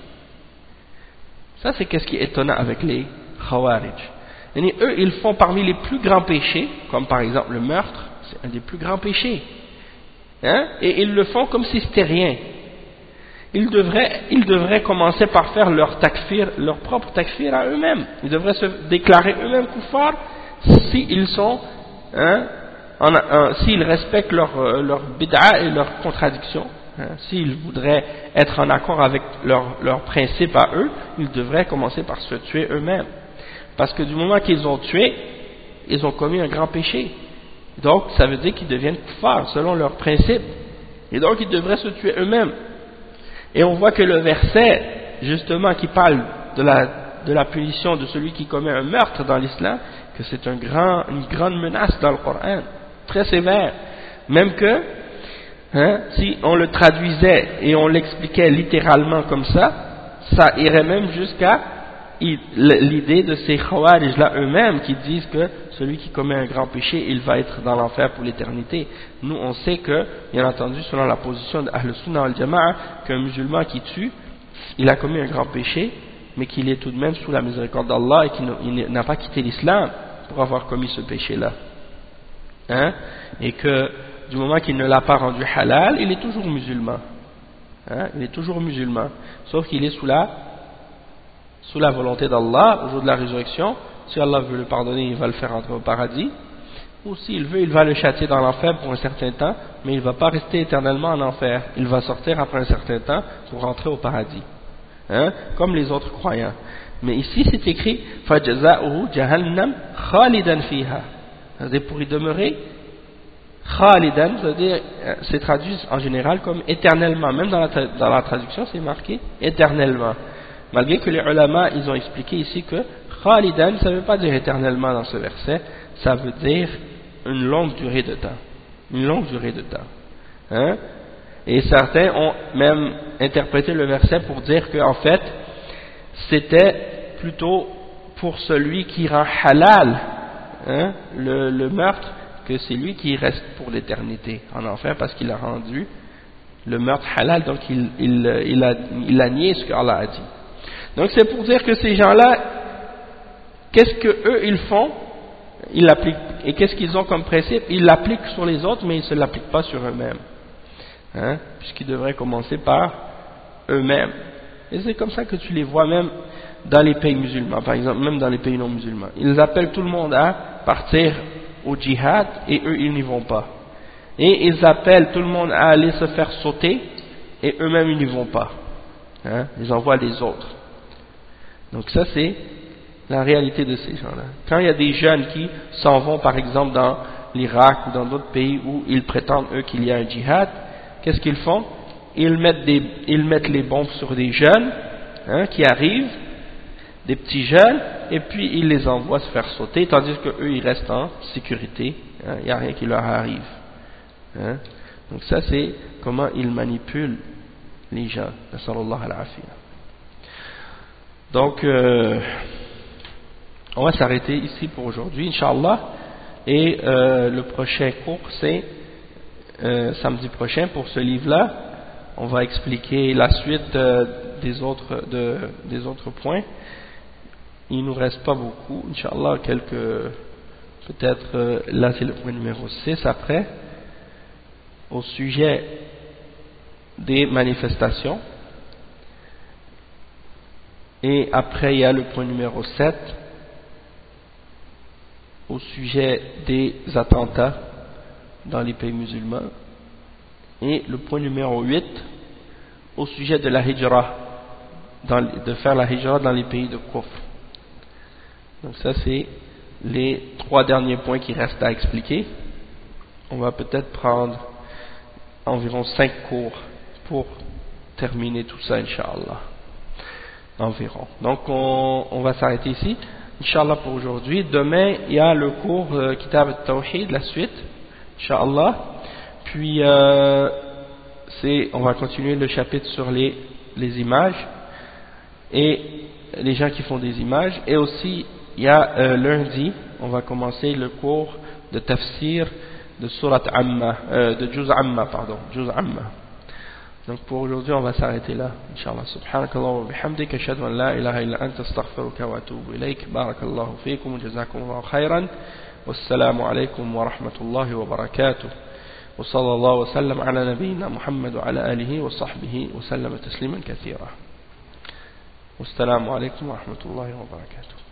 Ça c'est qu'est-ce qui est étonnant avec les Khawarij. Et eux ils font parmi les plus grands péchés, comme par exemple le meurtre, c'est un des plus grands péchés. Et ils le font comme si c'était rien. Ils devraient commencer par faire leur propre takfir à eux-mêmes. Ils devraient se déclarer eux-mêmes kuffar s'ils sont, s'ils respectent leur bid'a et leurs contradictions. S'ils voudraient être en accord avec leurs principes à eux, ils devraient commencer par se tuer eux-mêmes. Parce que du moment qu'ils ont tué, ils ont commis un grand péché. Donc ça veut dire qu'ils deviennent kuffar selon leurs principes, et donc ils devraient se tuer eux-mêmes. Et on voit que le verset justement qui parle de la punition de celui qui commet un meurtre dans l'islam, que c'est une grande menace dans le Coran, très sévère, même que si on le traduisait et on l'expliquait littéralement comme ça irait même jusqu'à l'idée de ces Khawarij là eux-mêmes qui disent que celui qui commet un grand péché il va être dans l'enfer pour l'éternité. Nous on sait que, bien entendu, selon la position d'Ahl Sunnah wal Jama'a, qu'un musulman qui tue, il a commis un grand péché, mais qu'il est tout de même sous la miséricorde d'Allah et qu'il n'a pas quitté l'islam pour avoir commis ce péché là, et que du moment qu'il ne l'a pas rendu halal, il est toujours musulman, il est toujours musulman, sauf qu'il est sous la sous la volonté d'Allah, au jour de la résurrection. Si Allah veut le pardonner, il va le faire entrer au paradis. Ou s'il veut, il va le châtier dans l'enfer pour un certain temps, mais il ne va pas rester éternellement en enfer. Il va sortir après un certain temps pour rentrer au paradis. Hein? Comme les autres croyants. Mais ici, c'est écrit « فَجَزَاؤُهُ جَهَنَّمْ خَالِدًا فِيهَا » c'est-à-dire pour y demeurer khalidan, c'est-à-dire c'est traduit en général comme éternellement. Même dans la traduction, c'est marqué éternellement. Malgré que les ulama, ils ont expliqué ici que khalidan, ça ne veut pas dire éternellement dans ce verset, ça veut dire une longue durée de temps. Une longue durée de temps. Hein? Et certains ont même interprété le verset pour dire qu'en fait, c'était plutôt pour celui qui rend halal, hein, le meurtre, que c'est lui qui reste pour l'éternité en enfer parce qu'il a rendu le meurtre halal, donc il a nié ce qu'Allah a dit. Donc c'est pour dire que ces gens-là, qu'est-ce que eux ils font, ils l'appliquent, et qu'est-ce qu'ils ont comme principe, ils l'appliquent sur les autres mais ils ne se l'appliquent pas sur eux-mêmes, hein, puisqu'ils devraient commencer par eux-mêmes. Et c'est comme ça que tu les vois même dans les pays musulmans, par exemple, même dans les pays non musulmans. Ils appellent tout le monde à partir au djihad et eux ils n'y vont pas. Et ils appellent tout le monde à aller se faire sauter et eux-mêmes ils n'y vont pas. Hein? Ils envoient les autres. Donc ça c'est la réalité de ces gens-là. Quand il y a des jeunes qui s'en vont par exemple dans l'Irak ou dans d'autres pays où ils prétendent eux qu'il y a un djihad, qu'est-ce qu'ils font? Ils mettent les bombes sur des jeunes, hein, qui arrivent, des petits jeunes, et puis ils les envoient se faire sauter, tandis qu'eux ils restent en sécurité, hein, il n'y a rien qui leur arrive. Hein. Donc ça c'est comment ils manipulent les gens. Nasallallahu al-afiyah. Donc on va s'arrêter ici pour aujourd'hui, Inch'Allah, et le prochain cours c'est samedi prochain pour ce livre-là. On va expliquer la suite des autres points. Il nous reste pas beaucoup, Inch'Allah, peut-être, là c'est le point numéro 6 après, au sujet des manifestations. Et après il y a le point numéro 7, au sujet des attentats dans les pays musulmans. Et le point numéro 8, au sujet de la hijra, de faire la hijra dans les pays de Kufr. Donc ça c'est les 3 derniers points qui restent à expliquer. On va peut-être prendre environ 5 cours pour terminer tout ça, Inch'Allah. Environ. Donc on va s'arrêter ici, Inch'Allah, pour aujourd'hui. Demain il y a le cours Kitab al-Tawhid, la suite, Inch'Allah. Puis on va continuer le chapitre sur les images et les gens qui font des images. Et aussi il y a lundi, on va commencer le cours de tafsir de Surat Amma, de Juz Amma, pardon, Juz Amma. Donc pour aujourd'hui on va s'arrêter là, Inch'Allah. Subhanakallah wa bihamdika, ashhadu an la ilaha illa anta, astaghfiruka wa atubu ilayk. Barakallahu fikum wa jazakumullahu khairan. Wassalamu alaykum wa rahmatullahi wa barakatuh. وصلى الله وسلم على نبينا محمد وعلى آله وصحبه وسلم تسليما كثيرا والسلام عليكم ورحمة الله وبركاته.